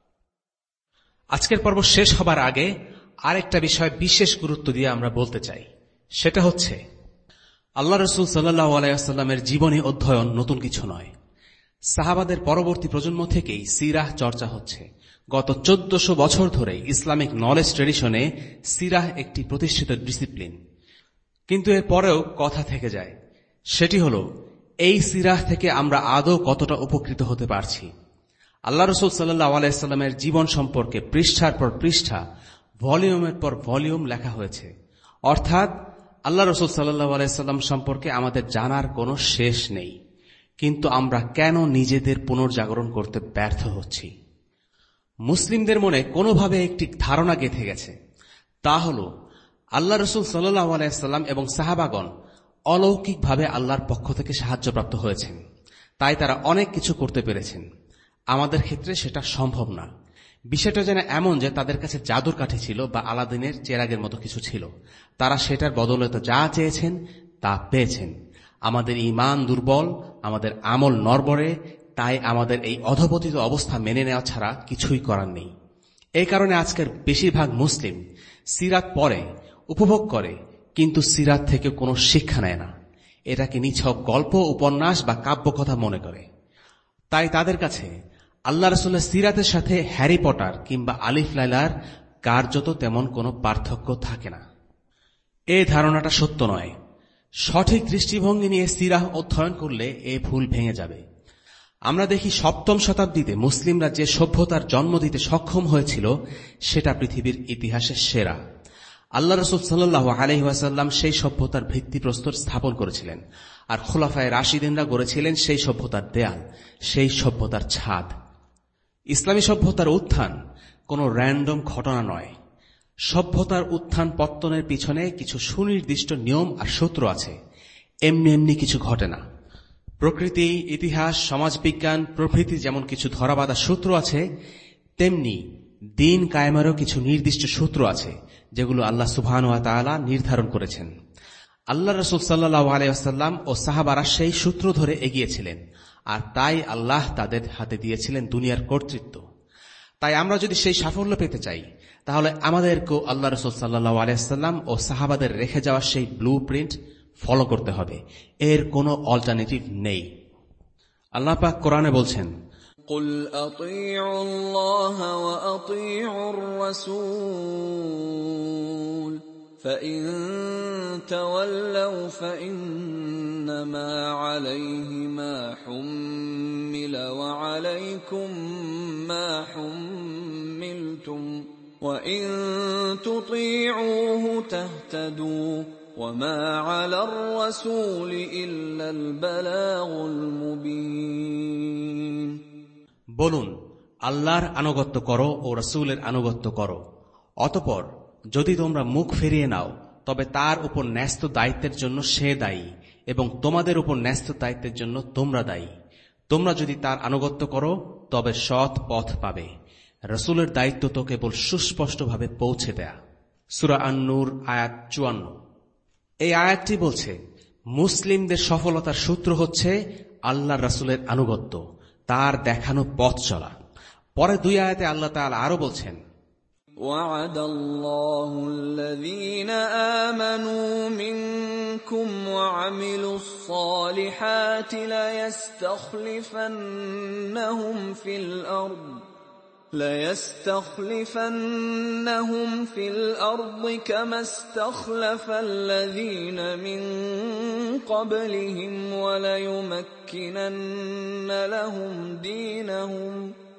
আজকের পর্ব শেষ হবার আগে আরেকটা বিষয় বিশেষ গুরুত্ব দিয়ে আমরা বলতে চাই, সেটা হচ্ছে আল্লাহ রাসূল সাল্লাল্লাহু আলাইহি ওয়াসাল্লামের জীবনী অধ্যয়ন নতুন কিছু নয়। সাহাবাদের পরবর্তী প্রজন্ম থেকেই সিরাহ চর্চা হচ্ছে। গত চোদ্দশো বছর ধরে ইসলামিক নলেজ ট্রেডিশনে সিরাহ একটি প্রতিষ্ঠিত ডিসিপ্লিন। কিন্তু এর পরেও কথা থেকে যায়, সেটি হল এই সিরাহ থেকে আমরা আদৌ কতটা উপকৃত হতে পারছি। আল্লাহ রাসূল সাল্লাল্লাহু আলাইহি ওয়াসাল্লামের জীবন সম্পর্কে পৃষ্ঠার পর পৃষ্ঠা, ভলিউমের পর ভলিউম লেখা হয়েছে। অর্থাৎ আল্লাহ রাসূল সাল্লাল্লাহু আলাইহি ওয়াসাল্লাম সম্পর্কে আমাদের জানার কোনো শেষ নেই। কিন্তু আমরা কেন নিজেদের পুনর্জাগরণ করতে ব্যর্থ হচ্ছি? মুসলিমদের মনে কোনোভাবে একটি ধারণা গেঁথে গেছে, তা হল আল্লাহ রাসূল সাল্লাল্লাহু আলাইহি ওয়াসাল্লাম এবং সাহাবাগণ অলৌকিকভাবে আল্লাহর পক্ষ থেকে সাহায্যপ্রাপ্ত হয়েছেন, তাই তারা অনেক কিছু করতে পেরেছেন। আমাদের ক্ষেত্রে সেটা সম্ভব না। বিষয়টা যেন এমন যে তাদের কাছে জাদুর কাঠি ছিল বা আলাদিনের চেরাগের মতো কিছু ছিল, তারা সেটার বদৌলতে যা চেয়েছেন তা পেয়েছেন। আমাদের ঈমান দুর্বল, আমাদের আমল নড়বড়ে, তাই আমাদের এই অধপতিত অবস্থা মেনে নেওয়া ছাড়া কিছুই করার নেই। এই কারণে আজকের বেশিরভাগ মুসলিম সিরাত পড়ে, উপভোগ করে, কিন্তু সিরাত থেকে কোনো শিক্ষা নেয় না। এটাকে নিছক গল্প, উপন্যাস বা কাব্যকথা মনে করে। তাই তাদের কাছে আল্লাহ রাসূলের সিরাতের সাথে হ্যারি পটার কিংবা আলিফ লায়লার কার্যত তেমন কোনো পার্থক্য থাকে না। এই ধারণাটা সত্য নয়। সঠিক দৃষ্টিভঙ্গি নিয়ে সিরাহ অধ্যয়ন করলে এ ভুল ভেঙে যাবে। আমরা দেখি সপ্তম শতাব্দীতে মুসলিমরা যে সভ্যতার জন্ম দিতে সক্ষম হয়েছিল সেটা পৃথিবীর ইতিহাসে সেরা। আল্লাহ রাসূল সাল্লাল্লাহু আলাইহি ওয়াসাল্লাম সেই সভ্যতার ভিত্তিপ্রস্তর স্থাপন করেছিলেন, আর খোলাফায়ে রাশিদিনরা গড়েছিলেন সেই সভ্যতার দেয়াল, সেই সভ্যতার ছাদ। ইসলামী সভ্যতার উত্থান কোনো র্যান্ডম ঘটনা নয়। সভ্যতার উত্থান পত্তনের পিছনে কিছু সুনির্দিষ্ট নিয়ম আর সূত্র আছে, এমনি এমনি কিছু ঘটে না। প্রকৃতি, ইতিহাস, সমাজবিজ্ঞান প্রভৃতি যেমন কিছু ধরাবাঁধা সূত্র আছে, তেমনি দিন কায়েমেরও কিছু নির্দিষ্ট সূত্র আছে, যেগুলো আল্লাহ সুবহানাহু ওয়া তাআলা নির্ধারণ করেছেন। আল্লাহ রাসূল সাল্লাল্লাহু আলাইহি ওয়াসাল্লাম ও সাহাবারা সেই সূত্র ধরে এগিয়েছিলেন, আর তাই আল্লাহ তাদের হাতে দিয়েছিলেন দুনিয়ার কর্তৃত্ব। তাই আমরা যদি সেই সাফল্য পেতে চাই, তাহলে আমাদেরকেও আল্লাহ রাসূল সাল্লাল্লাহু আলাইহি ওয়াসাল্লাম ও সাহাবাদের রেখে যাওয়া সেই ব্লু প্রিন্ট ফলো করতে হবে। এর কোনো অল্টারনেটিভ নেই। আল্লাহ পাক কোরআনে বলছেন, قُلْ أَطِيعُوا اللَّهَ وَأَطِيعُوا الرَّسُولَ فَإِن تَوَلَّوْا فَإِنَّمَا عَلَيْهِ مَا حُمِّلَ وَعَلَيْكُمْ مَا حُمِّلْتُمْ وَإِن تُطِيعُوهُ تَهْتَدُوا وَمَا عَلَى الرَّسُولِ إِلَّا الْبَلَاغُ الْمُبِينُ। বলুন, আল্লাহর আনুগত্য করো ও রাসূলের আনুগত্য করো। অতঃপর যদি তোমরা মুখ ফিরিয়ে নাও, তবে তার উপর ন্যস্ত দায়িত্বের জন্য সে দায়ী, এবং তোমাদের উপর ন্যস্ত দায়িত্বের জন্য তোমরা দায়ী। তোমরা যদি তার আনুগত্য করো, তবে সৎ পথ পাবে। রাসূলের দায়িত্ব তো কেবল সুস্পষ্টভাবে পৌঁছে দেয়া। সূরা আন-নূর আয়াত চুয়ান্ন। এই আয়াতটি বলছে, মুসলিমদের সফলতার সূত্র হচ্ছে আল্লাহর রাসূলের আনুগত্য, তার দেখানো পথ চলা। পরে দুই আয়াতে আল্লাহ তাআলা আরো বলছেন, وَعَدَ اللَّهُ الَّذِينَ آمَنُوا مِنكُمْ وَعَمِلُوا الصَّالِحَاتِ لَيَسْتَخْلِفَنَّهُمْ فِي الْأَرْضِ لَيَسْتَخْلِفَنَّهُمْ فِي الْأَرْضِ كَمَا اسْتَخْلَفَ الَّذِينَ مِن قَبْلِهِمْ وَلَيُمَكِّنَنَّ لَهُمْ دِينَهُمْ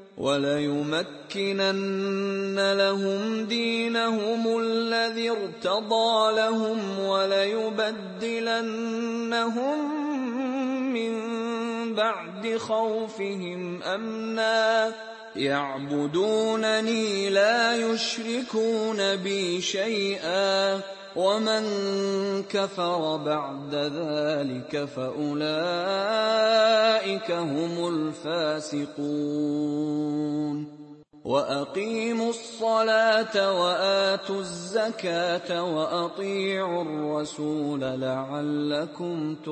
وَلَيُمَكِّنَنَّ لَهُمْ دِينَهُمُ الَّذِي ارْتَضَىٰ لَهُمْ وَلَيُبَدِّلَنَّهُم مِّن بَعْدِ خَوْفِهِمْ أَمْنًا يَعْبُدُونَنِي لَا يُشْرِكُونَ بِي شَيْئًا وَمَن كَفَرَ بَعْدَ ذَلِكَ فَأُولَٰئِكَ هُمُ الْفَاسِقُونَ وَأَقِيمُوا الصَّلَاةَ وَآتُوا الزَّكَاةَ وَأَطِيعُوا الرَّسُولَ لَعَلَّكُمْ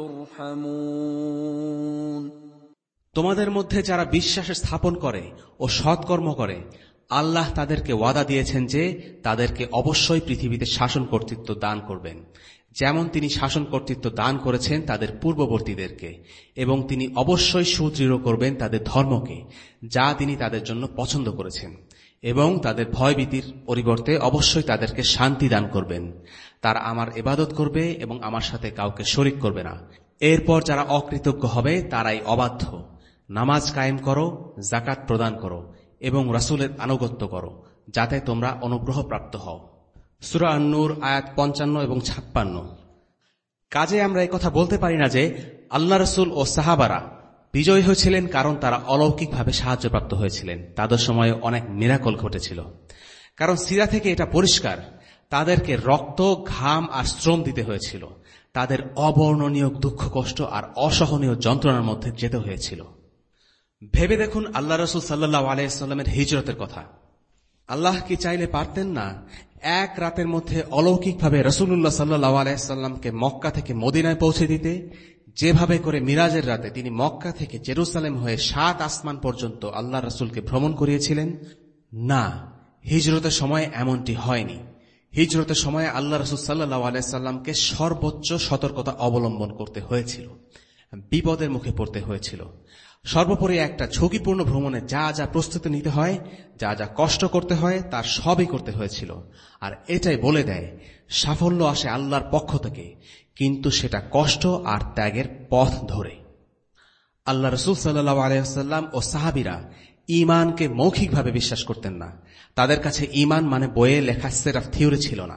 تُرْحَمُونَ। তোমাদের মধ্যে যারা বিশ্বাস স্থাপন করে ও সৎকর্ম করে, আল্লাহ তাদেরকে ওয়াদা দিয়েছেন যে তাদেরকে অবশ্যই পৃথিবীতে শাসন কর্তৃত্ব দান করবেন, যেমন তিনি শাসন কর্তৃত্ব দান করেছেন তাদের পূর্ববর্তীদেরকে, এবং তিনি অবশ্যই সুদৃঢ় করবেন তাদের ধর্মকে, যা তিনি তাদের জন্য পছন্দ করেছেন, এবং তাদের ভয়ভীতির পরিবর্তে অবশ্যই তাদেরকে শান্তি দান করবেন। তারা আমার ইবাদত করবে এবং আমার সাথে কাউকে শরীক করবে না। এরপর যারা অকৃতজ্ঞ হবে তারাই অবাধ্য। নামাজ কায়েম করো, যাকাত প্রদান করো এবং রাসূলের আনুগত্য করো, যাতে তোমরা অনুগ্রহ প্রাপ্ত হও। সূরা আন-নূর আয়াত পঞ্চান্ন এবং ছাপ্পান্ন। কাজে আমরা এই কথা বলতে পারি না যে আল্লাহ রাসূল ও সাহাবারা বিজয়ী হয়েছিলেন কারণ তারা অলৌকিকভাবে সাহায্যপ্রাপ্ত হয়েছিলেন। তাদের সময়ে অনেক মিরাকল ঘটেছিল। কারণ সিরা থেকে এটা পরিষ্কার, তাদেরকে রক্ত, ঘাম আর শ্রম দিতে হয়েছিল। তাদের অবর্ণনীয় দুঃখ কষ্ট আর অসহনীয় যন্ত্রণার মধ্যে যেতে হয়েছিল। ভেবে দেখুন আল্লাহ রাসূল সাল্লাল্লাহু আলাইহি ওয়াসাল্লামের হিজরতের কথা। আল্লাহ কি চাইলে পারতেন না এক রাতের মধ্যে অলৌকিকভাবে রাসূলুল্লাহ সাল্লাল্লাহু আলাইহি ওয়াসাল্লামকে মক্কা থেকে মদিনায় পৌঁছে দিতে, যেভাবে করে মিরাজের রাতে তিনি মক্কা থেকে জেরুসালেম হয়ে সাত আসমান পর্যন্ত আল্লাহ রাসূলকে ভ্রমণ করিয়েছিলেন? না, হিজরতের সময় এমনটি হয়নি। হিজরতের সময় আল্লাহ রাসূল সাল্লাল্লাহু আলাইহি ওয়াসাল্লামকে সর্বোচ্চ সতর্কতা অবলম্বন করতে হয়েছিল, বিপদের মুখে পড়তে হয়েছিল। সর্বোপরি একটা ঝুঁকিপূর্ণ ভ্রমণে যা যা প্রস্তুতি নিতে হয়, যা যা কষ্ট করতে হয়, তার সবই করতে হয়েছিল। আর এটাই বলে দেয় সাফল্য আসে আল্লাহর পক্ষ থেকে, কিন্তু সেটা কষ্ট আর ত্যাগের পথ ধরে। আল্লাহ রাসূল সাল্লাল্লাহু আলাইহি ওয়াসাল্লাম ও সাহাবীরা ঈমানকে মৌখিকভাবে বিশ্বাস করতেন না। তাদের কাছে ঈমান মানে বইয়ে লেখা সেট অফ থিওরি ছিল না।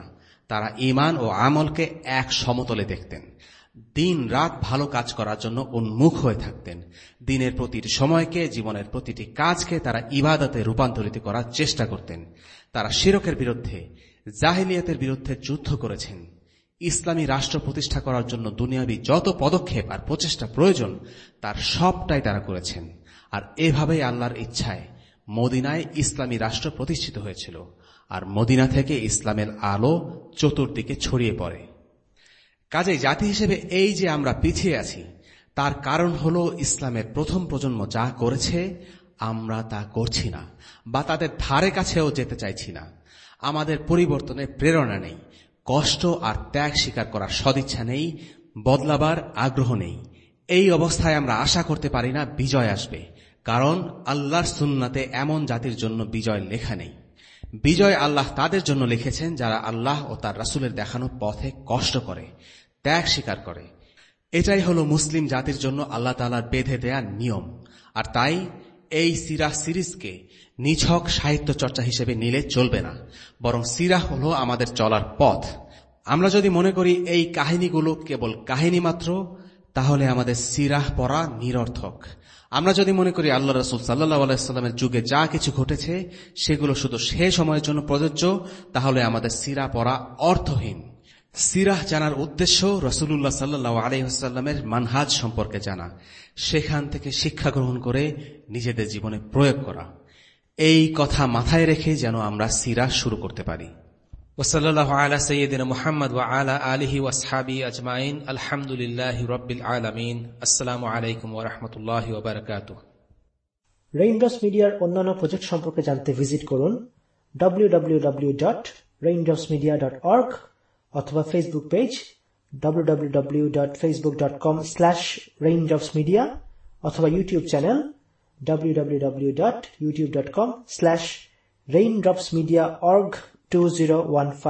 তারা ঈমান ও আমলকে এক সমতলে দেখতেন, দিন রাত ভালো কাজ করার জন্য উন্মুখ হয়ে থাকতেন। দিনের প্রতিটি সময়কে, জীবনের প্রতিটি কাজকে তারা ইবাদতে রূপান্তরিত করার চেষ্টা করতেন। তারা শিরকের বিরুদ্ধে, জাহিলিয়াতের বিরুদ্ধে যুদ্ধ করেছেন। ইসলামী রাষ্ট্র প্রতিষ্ঠা করার জন্য দুনিয়াবী যত পদক্ষেপ আর প্রচেষ্টা প্রয়োজন তার সবটাই তারা করেছেন। আর এভাবেই আল্লাহর ইচ্ছায় মদিনায় ইসলামী রাষ্ট্র প্রতিষ্ঠিত হয়েছিল, আর মদিনা থেকে ইসলামের আলো চতুর্দিকে ছড়িয়ে পড়ে। কাজেই জাতি হিসেবে এই যে আমরা পিছিয়ে আছি, তার কারণ হল ইসলামের প্রথম প্রজন্ম যা করেছে আমরা তা করছি না, বা তাদের ধারে কাছেও যেতে চাইছি না। আমাদের পরিবর্তনের প্রেরণা নেই, কষ্ট আর ত্যাগ স্বীকার করার সদিচ্ছা নেই, বদলাবার আগ্রহ নেই। এই অবস্থায় আমরা আশা করতে পারি না বিজয় আসবে, কারণ আল্লাহর সুন্নাতে এমন জাতির জন্য বিজয় লেখা নেই। বিজয় আল্লাহ তাদের জন্য লিখেছেন যারা আল্লাহ ও তার রাসূলের দেখানো পথে কষ্ট করে, ত্যাগ স্বীকার করে। এটাই হলো মুসলিম জাতির জন্য আল্লাহ তাআলার বেঁধে দেয়া নিয়ম। আর তাই এই সিরাহ সিরিজকে নিছক সাহিত্য চর্চা হিসেবে নিলে চলবে না, বরং সিরাহ হলো আমাদের চলার পথ। আমরা যদি মনে করি এই কাহিনীগুলো কেবল কাহিনী মাত্র, তাহলে আমাদের সিরাহ পড়া নিরর্থক। আমরা যদি মনে করি আল্লাহ রাসূল সাল্লাল্লাহু আলাইহি ওয়াসাল্লামের যুগে যা কিছু ঘটেছে সেগুলো শুধু সে সময়ের জন্য প্রযোজ্য, তাহলে আমাদের সিরাহ পড়া অর্থহীন। সিরাহ জানার উদ্দেশ্য রাসূলুল্লাহ সাল্লাল্লাহু আলাইহি ওয়াসাল্লামের মানহাজ সম্পর্কে জানা, সেখান থেকে শিক্ষা গ্রহণ করে নিজেদের জীবনে প্রয়োগ করা। এই কথা মাথায় রেখে যেন আমরা সিরাহ শুরু করতে পারি। ওয়াসাল্লাল্লাহু আলা সাইয়্যিদিনা মুহাম্মদ ওয়া আলা আলিহি ওয়া আসহাবিহি আজমাইন। আলহামদুলিল্লাহি রাব্বিল আলামিন। আসসালামু আলাইকুম ওয়া রাহমাতুল্লাহি ওয়া বারাকাতুহু। রেইনড্রপস মিডিয়ার অন্যান্য প্রজেক্ট সম্পর্কে জানতে ভিজিট করুন W W W dot Raindrops Media dot org অথবা Facebook page W W W dot Facebook dot com slash Raindrops Media অথবা YouTube channel W W W dot YouTube dot com slash Raindrops Media org two zero one five.